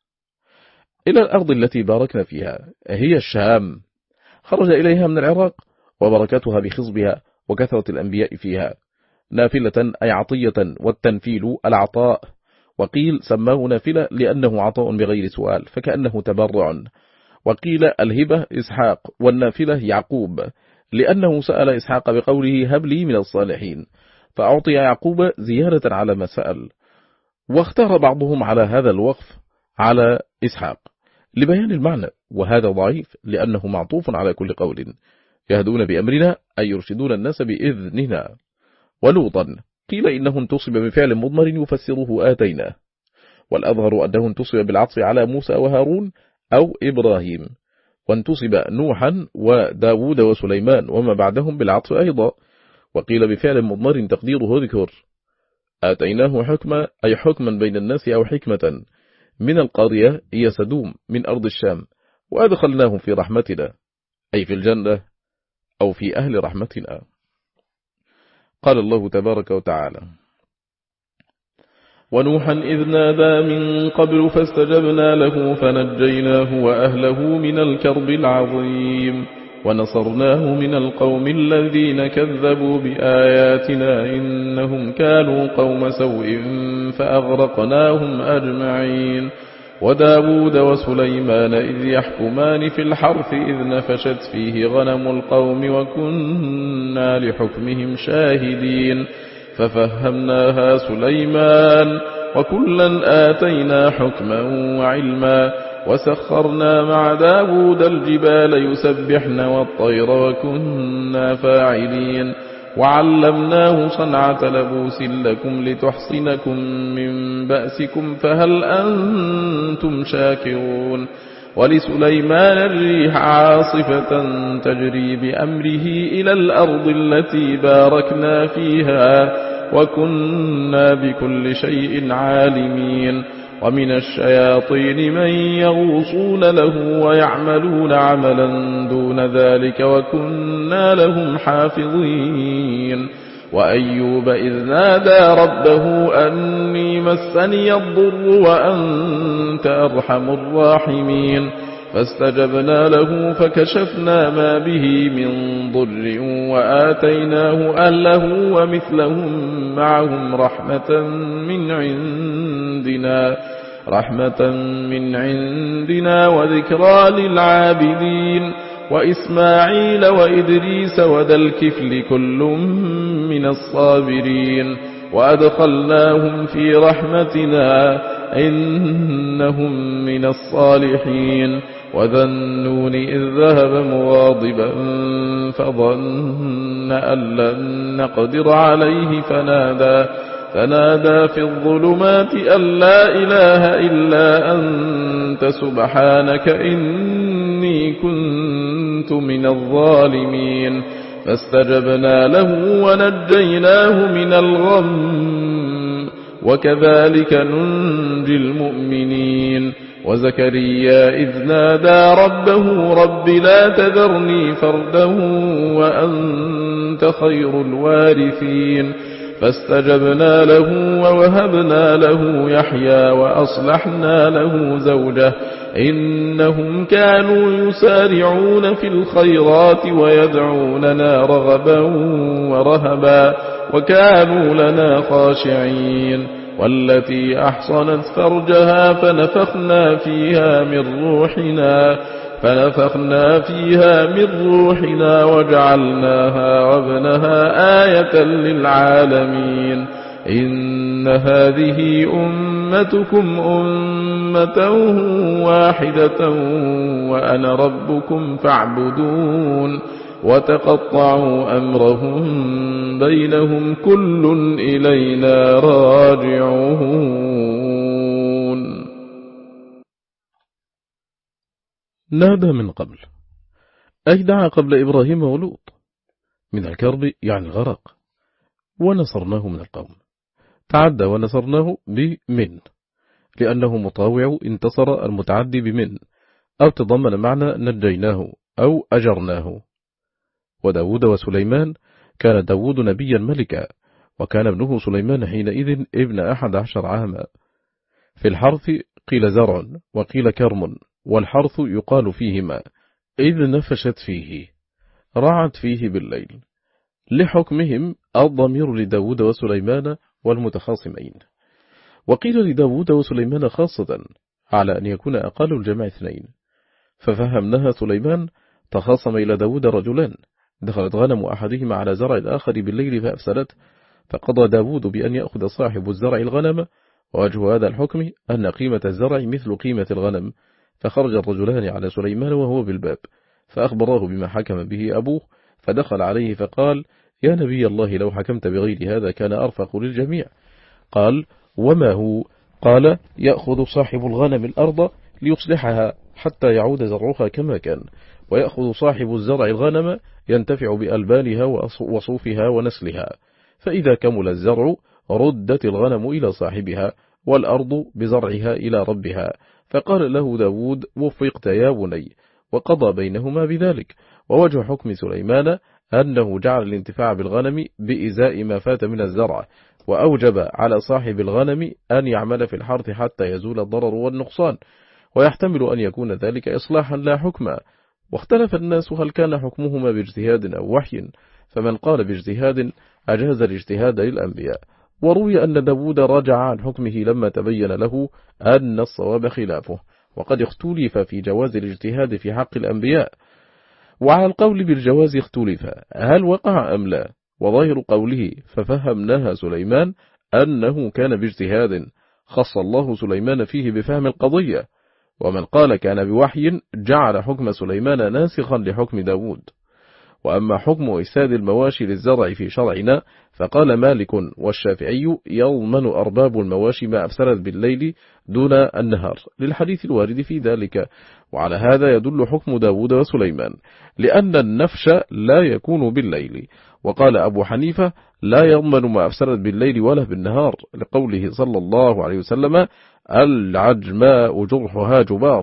إلى الأرض التي باركنا فيها هي الشام، خرج إليها من العراق، وبركتها بخصبها وكثرة الأنبياء فيها. نافلة أي عطية، والتنفيل العطاء، وقيل سماه نافلة لأنه عطاء بغير سؤال فكأنه تبرع، وقيل الهبة إسحاق، والنافلة يعقوب لأنه سأل إسحاق بقوله هب لي من الصالحين، فأعطي يعقوب زيادة على ما سأل. واختار بعضهم على هذا الوقف على إسحاق لبيان المعنى، وهذا ضعيف لأنه معطوف على كل قول. يهدون بأمرنا أي يرشدون الناس بإذننا. ولوطا قيل إنه انتصب بفعل مضمر يفسره آتينا، والأظهر أنه انتصب بالعطف على موسى وهارون أو إبراهيم، وانتصب نوحا وداود وسليمان وما بعدهم بالعطف أيضا. وقيل بفعل مضمر تقديره ذكر. آتيناه حكما أي حكما بين الناس أو حكمة من القرية هي سدوم من أرض الشام، وأدخلناهم في رحمتنا أي في الجنة أو في أهل رحمتنا. قال الله تبارك وتعالى ونوحا إذ نادى من قبل فاستجبنا له فنجيناه وأهله من الكرب العظيم ونصرناه من القوم الذين كذبوا بآياتنا إنهم كانوا قوم سوء فأغرقناهم أجمعين. وداود وسليمان إذ يحكمان في الحرث إذ نفشت فيه غنم القوم وكنا لحكمهم شاهدين ففهمناها سليمان وكلا آتينا حكما وعلما وسخرنا مع داود الجبال يسبحن والطير وكنا فاعلين وعلمناه صنعة لبوس لكم لتحصنكم من بأسكم فهل أنتم شاكرون. ولسليمان الريح عاصفة تجري بأمره إلى الأرض التي باركنا فيها وكنا بكل شيء عالمين. ومن الشياطين من يغوصون له ويعملون عملا دون ذلك وكنا لهم حافظين. وأيوب إذ نادى ربه أني مسني الضر وأنت أرحم الراحمين فاستجبنا له فكشفنا ما به من ضر وآتيناه أهله ومثلهم معهم رحمة من عندنا رحمة من عندنا وذكرى للعابدين. وإسماعيل وإدريس وذا الكفل كل من الصابرين وأدخلناهم في رحمتنا إنهم من الصالحين. وذا النون إذ ذهب مغاضبا فظن أن لن نقدر عليه فنادى فنادى في الظلمات أن لا إله إلا أنت سبحانك إني كنت من الظالمين. فاستجبنا له ونجيناه من الغم وكذلك ننجي المؤمنين. وزكريا إذ نادى ربه رب لا تذرني فردا وأنت خير الوارثين فاستجبنا له ووهبنا له يحيى وأصلحنا له زوجه إنهم كانوا يسارعون في الخيرات ويدعوننا رغبا ورهبا وكانوا لنا خاشعين. والتي أحصنت فرجها فنفخنا فيها من روحنا فنفخنا فيها من روحنا وجعلناها وابنها آية للعالمين إن هذه أمتكم أمة واحدة وأنا ربكم فاعبدون وتقطعوا أمرهم بينهم كل إلينا راجعون. نادى من قبل أي دعا قبل إبراهيم ولوط من الكرب يعني الغرق، ونصرناه من القوم. تعدى ونصرناه بمن لأنه مطاوع انتصر المتعدي بمن أو تضمن معنى نجيناه أو أجرناه. وداود وسليمان كان داود نبيا ملكا، وكان ابنه سليمان حينئذ ابن أحد عشر عاما. في الحرث قيل زرع وقيل كرم، والحرث يقال فيهما إذ نفشت فيه رعت فيه بالليل، لحكمهم الضمير لداود وسليمان والمتخاصمين. وقيل لداود وسليمان خاصة على أن يكون أقل الجمع اثنين، ففهمناها سليمان تخاصم إلى داود رجلان دخلت غنم أحدهما على زرع الآخر بالليل فأفسدت، فقضى داود بأن يأخذ صاحب الزرع الغنم، ووجه هذا الحكم أن قيمة الزرع مثل قيمة الغنم. فخرج الرجلان على سليمان وهو بالباب فأخبراه بما حكم به أبوه، فدخل عليه فقال: يا نبي الله لو حكمت بغير هذا كان أرفق للجميع. قال: وما هو؟ قال: يأخذ صاحب الغنم الأرض ليصلحها حتى يعود زرعها كما كان، ويأخذ صاحب الزرع الغنم ينتفع بألبانها وصوفها ونسلها، فإذا كمل الزرع ردت الغنم إلى صاحبها والأرض بزرعها إلى ربها. فقال له داود: وفقت يا بني، وقضى بينهما بذلك. ووجه حكم سليمان أنه جعل الانتفاع بالغنم بإزاء ما فات من الزرع، وأوجب على صاحب الغنم أن يعمل في الحرث حتى يزول الضرر والنقصان، ويحتمل أن يكون ذلك إصلاحا لا حكما. واختلف الناس هل كان حكمهما باجتهاد أو وحي، فمن قال باجتهاد أجاز الاجتهاد للأنبياء. وروي أن داود رجع عن حكمه لما تبين له أن الصواب خلافه، وقد اختلف في جواز الاجتهاد في حق الأنبياء. وعلى القول بالجواز اختلف هل وقع أم لا، وظاهر قوله ففهمناها سليمان أنه كان باجتهاد، خص الله سليمان فيه بفهم القضية. ومن قال كان بوحي جعل حكم سليمان ناسخا لحكم داود. وأما حكم إفساد المواشي للزرع في شرعنا فقال مالك والشافعي: يضمن أرباب المواشي ما أفسدت بالليل دون النهار، للحديث الوارد في ذلك. وعلى هذا يدل حكم داود وسليمان، لأن النفش لا يكون بالليل. وقال أبو حنيفة: لا يضمن ما أفسدت بالليل ولا بالنهار، لقوله صلى الله عليه وسلم: العجماء جرحها جبار،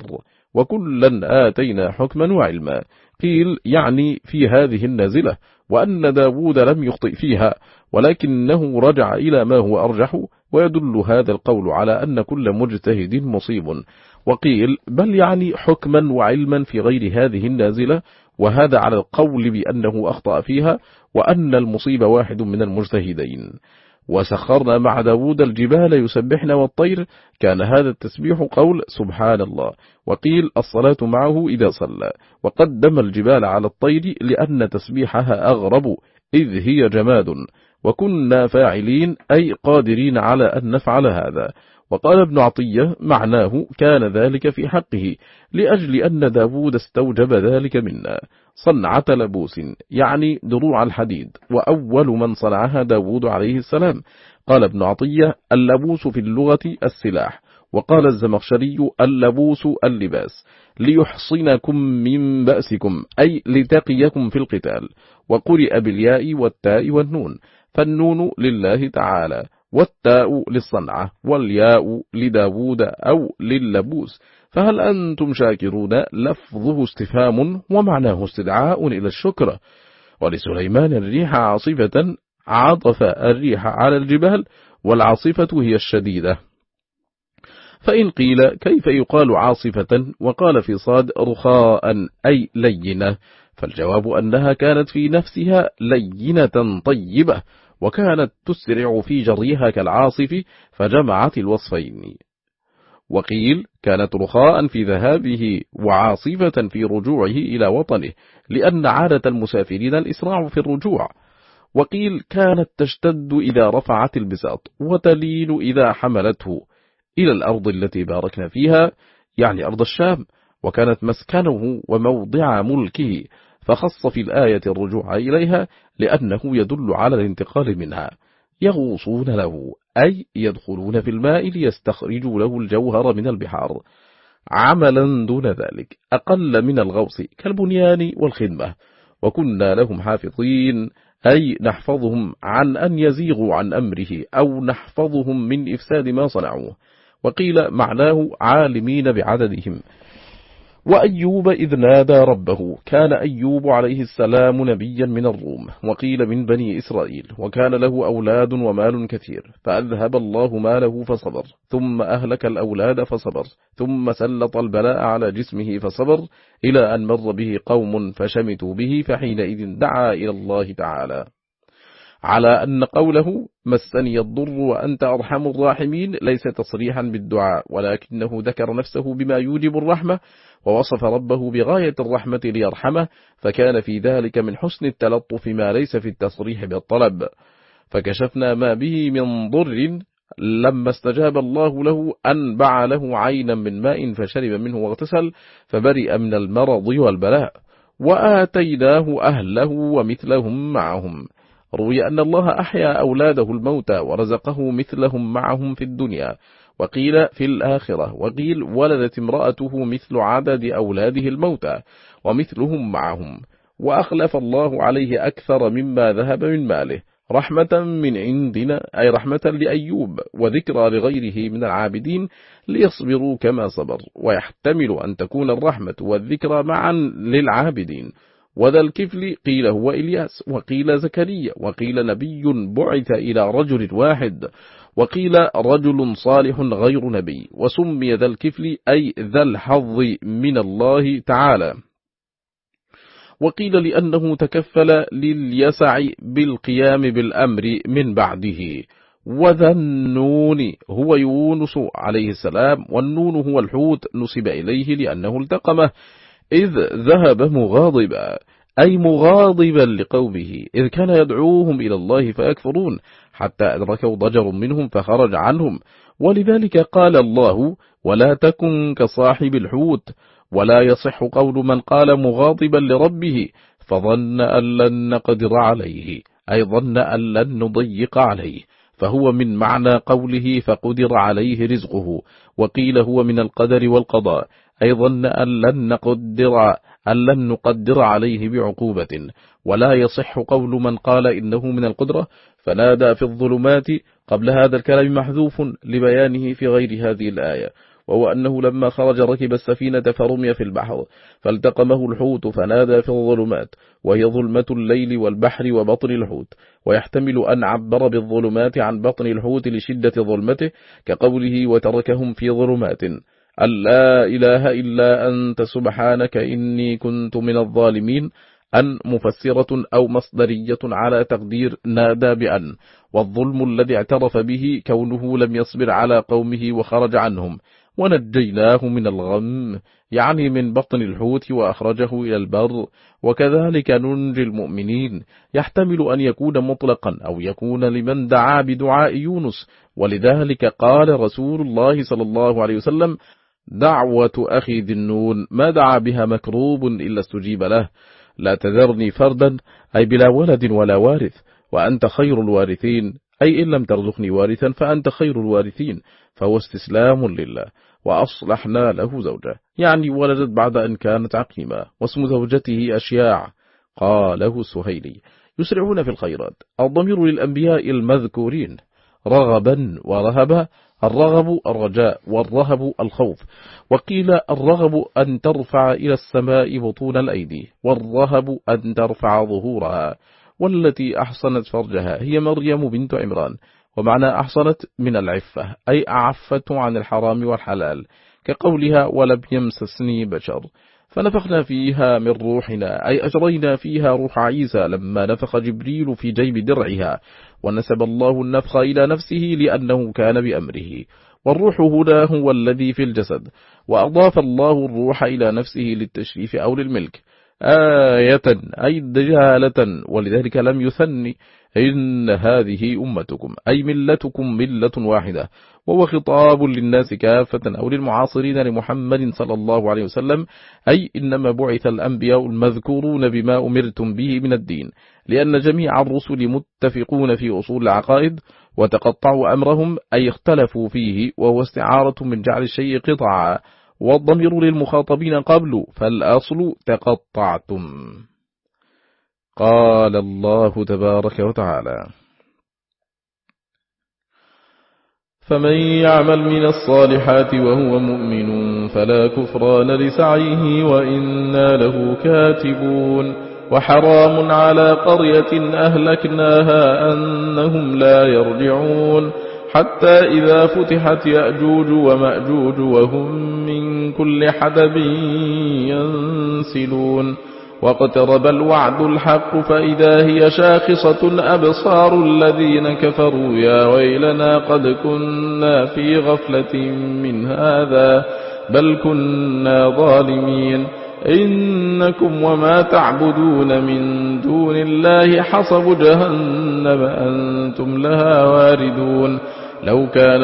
وكلا آتينا حكما وعلما. قيل يعني في هذه النازلة، وأن داود لم يخطئ فيها، ولكنه رجع إلى ما هو أرجح، ويدل هذا القول على أن كل مجتهد مصيب. وقيل بل يعني حكما وعلما في غير هذه النازلة، وهذا على القول بأنه أخطأ فيها، وأن المصيب واحد من المجتهدين. وسخرنا مع داود الجبال يسبحن والطير، كان هذا التسبيح قول سبحان الله. وقيل الصلاة معه إذا صلى، وقدم الجبال على الطير لأن تسبيحها أغرب إذ هي جماد، وكنا فاعلين أي قادرين على أن نفعل هذا. وقال ابن عطية معناه كان ذلك في حقه، لأجل أن داود استوجب ذلك منا. صنعة لبوس يعني دروع الحديد، وأول من صنعها داود عليه السلام. قال ابن عطية اللبوس في اللغة السلاح. وقال الزمخشري اللبوس اللباس، ليحصنكم من بأسكم أي لتقيكم في القتال. وقرئ بالياء والتاء والنون، فالنون لله تعالى، والتاء للصنعة، والياء لداود أو لللبوس. فهل أنتم شاكرون؟ لفظه استفهام ومعناه استدعاء إلى الشكر. ولسليمان الريح عاصفة، عطف الريح على الجبال، والعاصفة هي الشديدة. فإن قيل كيف يقال عاصفة وقال في صاد رخاء أي لينة، فالجواب أنها كانت في نفسها لينة طيبة، وكانت تسرع في جريها كالعاصف، فجمعت الوصفين. وقيل كانت رخاء في ذهابه وعاصفة في رجوعه إلى وطنه، لأن عادة المسافرين الإسراع في الرجوع. وقيل كانت تشتد إذا رفعت البساط، وتلين إذا حملته إلى الأرض التي باركنا فيها، يعني أرض الشام، وكانت مسكنه وموضع ملكه، فخص في الآية الرجوع إليها لأنه يدل على الانتقال منها. يغوصون له أي يدخلون في الماء ليستخرجوا له الجوهر من البحار، عملا دون ذلك أقل من الغوص كالبنيان والخدمة. وكنا لهم حافظين أي نحفظهم عن أن يزيغوا عن أمره، أو نحفظهم من إفساد ما صنعوه. وقيل معناه عالمين بعددهم. وأيوب إذ نادى ربه، كان أيوب عليه السلام نبيا من الروم، وقيل من بني إسرائيل، وكان له أولاد ومال كثير، فأذهب الله ماله فصبر، ثم أهلك الأولاد فصبر، ثم سلط البلاء على جسمه فصبر، إلى أن مر به قوم فشمتوا به، فحينئذ دعا إلى الله تعالى، على أن قوله مسني الضر وأنت أرحم الراحمين ليس تصريحا بالدعاء، ولكنه ذكر نفسه بما يوجب الرحمة، ووصف ربه بغاية الرحمة ليرحمه، فكان في ذلك من حسن التلطف ما ليس في التصريح بالطلب. فكشفنا ما به من ضر لما استجاب الله له أنبع له عينا من ماء فشرب منه واغتسل، فبرئ من المرض والبلاء، وآتيناه أهله ومثلهم معهم. روي أن الله أحيا أولاده الموتى ورزقه مثلهم معهم في الدنيا، وقيل في الآخرة، وقيل ولدت امرأته مثل عدد أولاده الموتى ومثلهم معهم، وأخلف الله عليه أكثر مما ذهب من ماله، رحمة من عندنا أي رحمة لأيوب، وذكرى لغيره من العابدين ليصبروا كما صبر، ويحتمل أن تكون الرحمة والذكرى معا للعابدين. وذا الكفل قيل هو إلياس، وقيل زكريا، وقيل نبي بعث إلى رجل واحد، وقيل رجل صالح غير نبي، وسمي ذا الكفل أي ذا الحظ من الله تعالى. وقيل لأنه تكفل لليسع بالقيام بالأمر من بعده. وذا النون هو يونس عليه السلام، والنون هو الحوت نسب إليه لأنه التقمه إذ ذهب مغاضبا، أي مغاضبا لقومه، إذ كان يدعوهم إلى الله فيكفرون، حتى أدركوا ضجر منهم فخرج عنهم. ولذلك قال الله ولا تكن كصاحب الحوت. ولا يصح قول من قال مغاضبا لربه فظن أن لن نقدر عليه، أي ظن أن لن نضيق عليه، فهو من معنى قوله فقدر عليه رزقه. وقيل هو من القدر والقضاء، أي ظن أن لن نقدر, أن لن نقدر عليه بعقوبة. ولا يصح قول من قال إنه من القدرة فنادى في الظلمات، قبل هذا الكلام محذوف لبيانه في غير هذه الآية، وهو أنه لما خرج ركب السفينة فرمي في البحر فالتقمه الحوت فنادى في الظلمات، وهي ظلمة الليل والبحر وبطن الحوت. ويحتمل أن عبر بالظلمات عن بطن الحوت لشدة ظلمته، كقوله وتركهم في ظلمات، أن لا إله إلا أنت سبحانك إني كنت من الظالمين، أن مفسرة أو مصدرية على تقدير نادى بأن. والظلم الذي اعترف به كونه لم يصبر على قومه وخرج عنهم، ونجيناه من الغم يعني من بطن الحوت وأخرجه إلى البر، وكذلك ننجي المؤمنين. يحتمل أن يكون مطلقا أو يكون لمن دعا بدعاء يونس، ولذلك قال رسول الله صلى الله عليه وسلم دعوة أخي ذي النون ما دعا بها مكروب إلا استجيب له، لا تذرني فردا أي بلا ولد ولا وارث، وأنت خير الوارثين، أي إن لم ترزقني وارثا فأنت خير الوارثين، فهو استسلام لله. وأصلحنا له زوجة يعني ولدت بعد أن كانت عقيمة، واسم زوجته أشياع، قاله السهيلي. يسرعون في الخيرات، الضمير للأنبياء المذكورين، رغبا ورهبا، الرغب الرجاء والرهب الخوف. وقيل الرغب أن ترفع إلى السماء بطون الأيدي، والرهب أن ترفع ظهورها. والتي أحصنت فرجها هي مريم بنت عمران، ومعنى أحصنت من العفة أي أعفت عن الحرام والحلال، كقولها ولم يمسسني بشر، فنفخنا فيها من روحنا أي أجرينا فيها روح عيسى لما نفخ جبريل في جيب درعها، ونسب الله النفخ إلى نفسه لأنه كان بأمره. والروح هنا هو الذي في الجسد، وأضاف الله الروح إلى نفسه للتشريف أو للملك، آية أي دجالة، ولذلك لم يثني إن هذه أمتكم أي ملتكم ملة واحدة، وهو خطاب للناس كافة أو للمعاصرين لمحمد صلى الله عليه وسلم، أي إنما بعث الأنبياء المذكورون بما أمرتم به من الدين، لأن جميع الرسل متفقون في أصول العقائد، وتقطعوا أمرهم أي اختلفوا فيه، وهو استعارة من جعل الشيء قطعا، والضمير للمخاطبين قبل، فالأصل تقطعتم. قال الله تبارك وتعالى: فمن يعمل من الصالحات وهو مؤمن فلا كفران لسعيه وإنا له كاتبون. وحرام على قرية أهلكناها أنهم لا يرجعون حتى إذا فتحت يأجوج ومأجوج وهم من كل حدب ينسلون. واقترب الوعد الحق فإذا هي شاخصة أبصار الذين كفروا يا ويلنا قد كنا في غفلة من هذا بل كنا ظالمين. إنكم وما تعبدون من دون الله حصب جهنم أنتم لها واردون. لو كان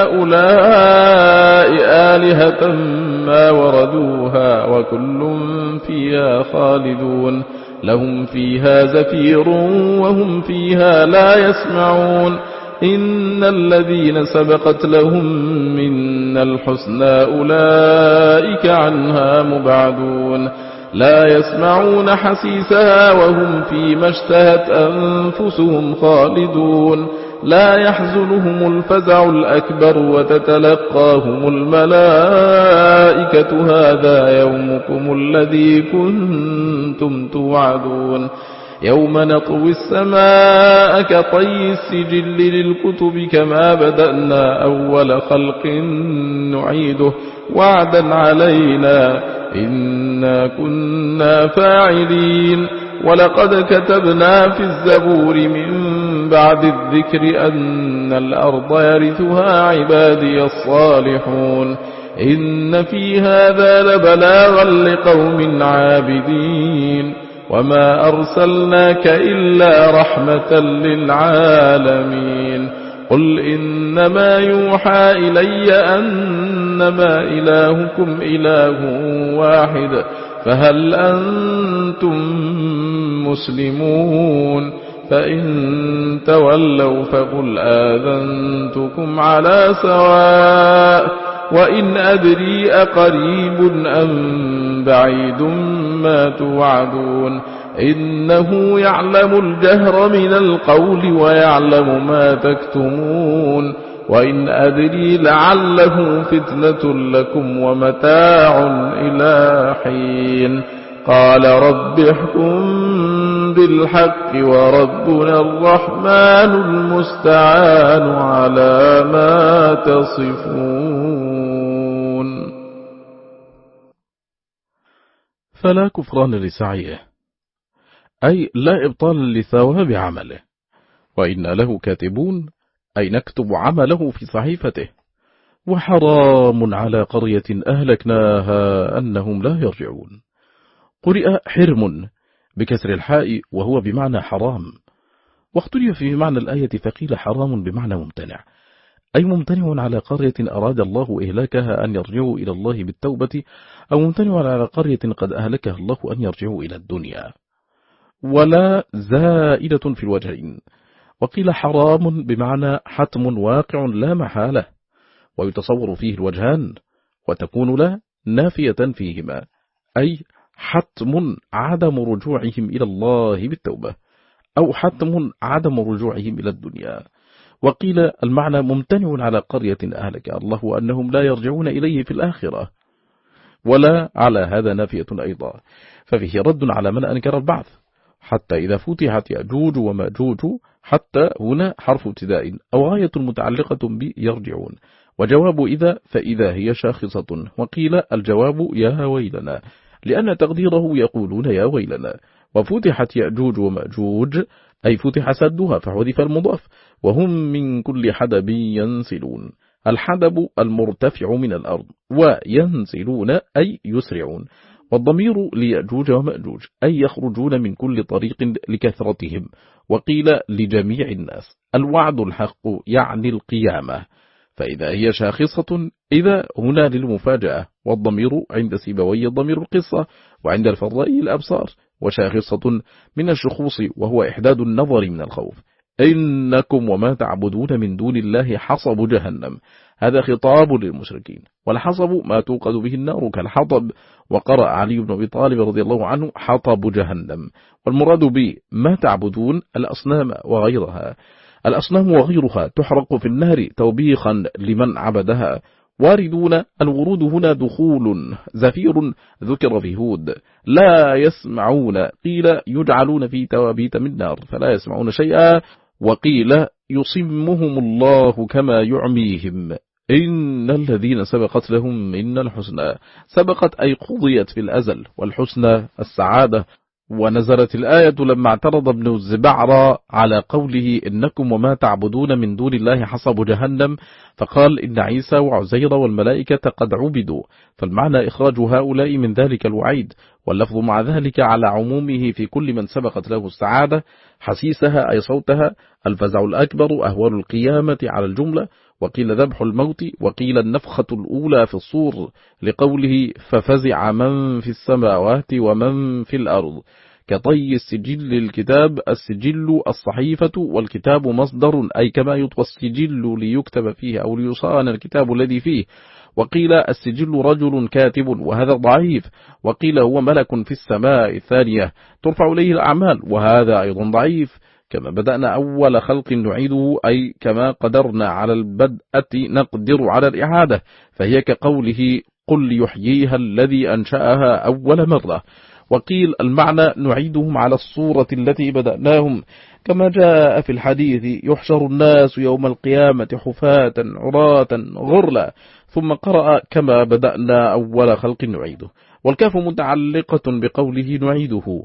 هؤلاء آلهة ما وردوها وكل فيها خالدون. لهم فيها زفير وهم فيها لا يسمعون. إن الذين سبقت لهم منا الحسنى أولئك عنها مبعدون. لا يسمعون حسيسها وهم فيما اشتهت أنفسهم خالدون. لا يحزنهم الفزع الأكبر وتتلقاهم الملائكة هذا يومكم الذي كنتم توعدون. يوم نطوي السماء كطي السجل للكتب كما بدأنا أول خلق نعيده وعدا علينا إنا كنا فاعلين. ولقد كتبنا في الزبور من بعد الذكر أن الأرض يرثها عبادي الصالحون. إن في هذا لبلاغا لقوم عابدين. وما أرسلناك إلا رحمة للعالمين. قل إنما يوحى إلي أنما إلهكم إله واحد فهل أنتم مسلمون؟ فإن تولوا فقل آذنتكم على سواء وإن أدري أقريب أم بعيد ما توعدون. إنه يعلم الجهر من القول ويعلم ما تكتمون. وإن أدري لعله فتنة لكم ومتاع إلى حين. قال رب احكم بالحق وربنا الرحمن المستعان على ما تصفون. فلا كفران لسعيه أي لا إبطال لثواب عمله. وإن له كاتبون أي نكتب عمله في صحيفته. وحرام على قرية أهلكناها أنهم لا يرجعون. قرئ حرم بكسر الحاء وهو بمعنى حرام. واختلف في معنى الآية فقيل حرام بمعنى ممتنع أي ممتنع على قرية أراد الله إهلاكها أن يرجعوا إلى الله بالتوبة، أو ممتنع على قرية قد أهلكها الله أن يرجعوا إلى الدنيا. ولا زائدة في الوجهين. وقيل حرام بمعنى حتم واقع لا محالة، ويتصور فيه الوجهان، وتكون لا نافية فيهما أي حتم عدم رجوعهم إلى الله بالتوبة، أو حتم عدم رجوعهم إلى الدنيا. وقيل المعنى ممتنع على قرية أهلك الله وأنهم لا يرجعون إليه في الآخرة. ولا على هذا نافية أيضا، ففيه رد على من أنكر البعث. حتى إذا فتحت يأجوج ومأجوج، حتى هنا حرف ابتداء أو غاية متعلقة بيرجعون، وجواب إذا فإذا هي شاخصة. وقيل الجواب يا ويلنا، لأن تقديره يقولون يا ويلنا. وفتحت يأجوج ومأجوج أي فتح سدها فحذف المضاف، وهم من كل حدب ينسلون الحدب المرتفع من الأرض، وينزلون أي يسرعون. والضمير ليأجوج ومأجوج أي يخرجون من كل طريق لكثرتهم. وقيل لجميع الناس. الوعد الحق يعني القيامة، فإذا هي شاخصة إذا هنا للمفاجأة، والضمير عند سيبوي ضمير القصة، وعند الفضائي الأبصار، وشاخصة من الشخوص وهو إحداد النظر من الخوف. إنكم وما تعبدون من دون الله حصب جهنم، هذا خطاب للمشركين، والحصب ما توقد به النار كالحطب. وقرأ علي بن أبي طالب رضي الله عنه حطب جهنم. والمراد به ما تعبدون الأصنام وغيرها. الأصنام وغيرها تحرق في النار توبيخا لمن عبدها. واردون، الورود هنا دخول، زفير ذكر في هود. لا يسمعون، قيل يجعلون في توابيت من نار فلا يسمعون شيئا، وقيل يصمهم الله كما يعميهم. إن الذين سبقت لهم من الحسنى، سبقت أي قضيت في الأزل، والحسنى السعادة. ونزلت الآية لما اعترض ابن الزبعر على قوله إنكم وما تعبدون من دون الله حصب جهنم، فقال إن عيسى وعزير والملائكة قد عبدوا، فالمعنى إخراج هؤلاء من ذلك الوعيد، واللفظ مع ذلك على عمومه في كل من سبقت له السعادة حسيسها أي صوتها. الفزع الأكبر أهوال القيامة على الجملة، وقيل ذبح الموت، وقيل النفخة الأولى في الصور، لقوله ففزع من في السماوات ومن في الأرض. كطي السجل الكتاب، السجل الصحيفة، والكتاب مصدر أي كما يطوى السجل ليكتب فيه أو ليصان الكتاب الذي فيه. وقيل السجل رجل كاتب، وهذا ضعيف. وقيل هو ملك في السماء الثانية ترفع إليه الأعمال، وهذا أيضا ضعيف. كما بدأنا أول خلق نعيده، أي كما قدرنا على البدء نقدر على الإعادة، فهي كقوله قل يحييها الذي أنشأها أول مرة. وقيل المعنى نعيدهم على الصورة التي بدأناهم، كما جاء في الحديث يحشر الناس يوم القيامة حفاة عراة غرلا. ثم قرأ كما بدأنا أول خلق نعيده، والكاف متعلقة بقوله نعيده.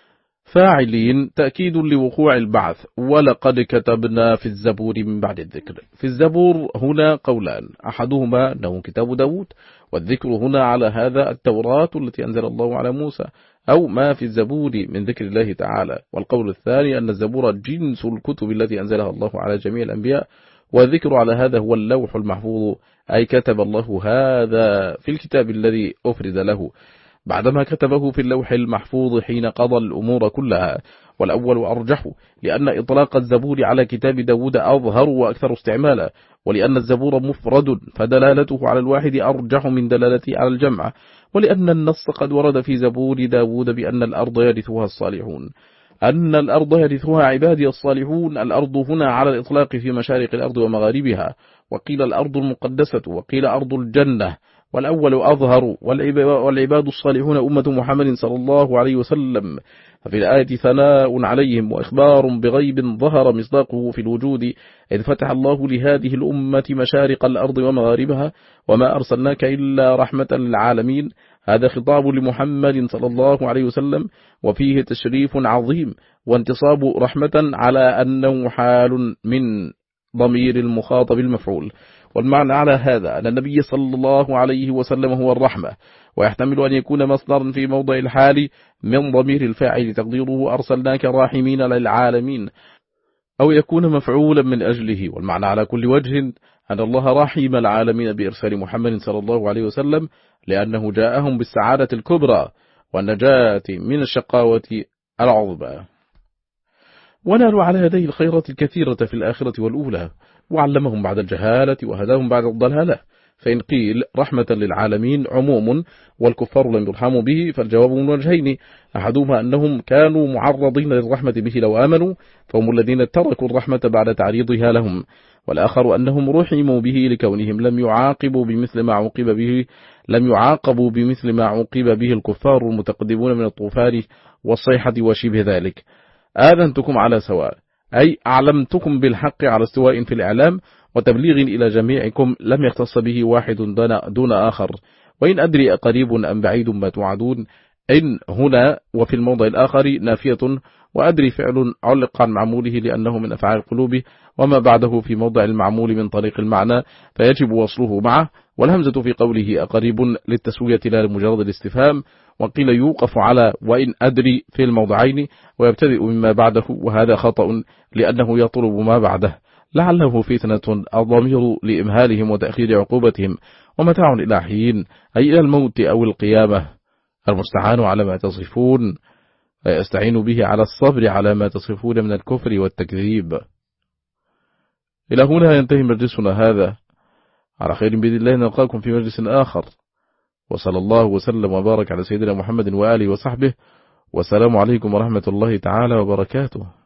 فاعلين تأكيد لوقوع البعث. ولقد كتبنا في الزبور من بعد الذكر. في الزبور هنا قولان، أحدهما أنه كتاب داود، والذكر هنا على هذا التوراة التي أنزل الله على موسى، أو ما في الزبور من ذكر الله تعالى. والقول الثاني أن الزبور جنس الكتب التي أنزلها الله على جميع الأنبياء، والذكر على هذا هو اللوح المحفوظ، أي كتب الله هذا في الكتاب الذي أفرد له بعدما كتبه في اللوح المحفوظ حين قضى الأمور كلها. والأول أرجح، لأن إطلاق الزبور على كتاب داود أظهر وأكثر استعمالا، ولأن الزبور مفرد فدلالته على الواحد أرجح من دلالته على الجمع، ولأن النص قد ورد في زبور داود بأن الأرض يرثها الصالحون، أن الأرض يرثها عبادي الصالحون. الأرض هنا على الإطلاق في مشارق الأرض ومغاربها، وقيل الأرض المقدسة، وقيل أرض الجنة، والأول أظهر. والعباد الصالحون أمة محمد صلى الله عليه وسلم، ففي الآية ثناء عليهم وإخبار بغيب ظهر مصداقه في الوجود، إذ فتح الله لهذه الأمة مشارق الأرض ومغاربها، وما أرسلناك إلا رحمة للعالمين. هذا خطاب لمحمد صلى الله عليه وسلم، وفيه تشريف عظيم وانتصاب رحمة على أنه حال من ضمير المخاطب المفعول. والمعنى على هذا أن النبي صلى الله عليه وسلم هو الرحمة، ويحتمل أن يكون مصدرا في موضع الحال من ضمير الفاعل تقديره أرسلناك راحمين للعالمين، أو يكون مفعولا من أجله. والمعنى على كل وجه أن الله رحم العالمين بإرسال محمد صلى الله عليه وسلم، لأنه جاءهم بالسعادة الكبرى والنجاة من الشقاوة العظمى، ونالوا على يديه الخيرات الكثيرة في الآخرة والأولى، وعلمهم بعد الجهالة وهداهم بعد الضلالة. فإن قيل رحمة للعالمين عموم والكفار لم يرحموا به، فالجواب من وجهين، أحدهما أنهم كانوا معرضين للرحمة به لو آمنوا، فهم الذين تركوا الرحمة بعد تعريضها لهم، والآخر أنهم رحموا به لكونهم لم يعاقبوا بمثل ما عوقب به لم يعاقبوا بمثل ما عوقب به الكفار المتقدمون من الطوفان والصيحة وشبه ذلك. آذنتكم على سواء، أي أعلمتكم بالحق على استواء في الإعلام وتبليغ إلى جميعكم لم يختص به واحد دون آخر. وإن أدري أقريب أم بعيد ما توعدون، إن هنا وفي الموضع الآخر نافية، وأدري فعل علق عن معموله لأنه من أفعال القلوب، وما بعده في موضع المعمول من طريق المعنى فيجب وصله معه. والهمزة في قوله أقريب للتسوية لا لمجرد الاستفهام. وقيل يوقف على وإن أدري في الموضعين ويبتدئ مما بعده، وهذا خطأ لأنه يطلب ما بعده، لعله فتنة الضمير لإمهالهم وتأخير عقوبتهم، ومتاع إلى حين أي إلى الموت أو القيامة. المستعان على ما تصفون، فيستعين به على الصبر على ما تصفون من الكفر والتكذيب. إلى هنا ينتهي مجلسنا هذا، على خير بإذن الله نلقاكم في مجلس آخر، وصلى الله وسلم وبارك على سيدنا محمد وآله وصحبه، والسلام عليكم ورحمة الله تعالى وبركاته.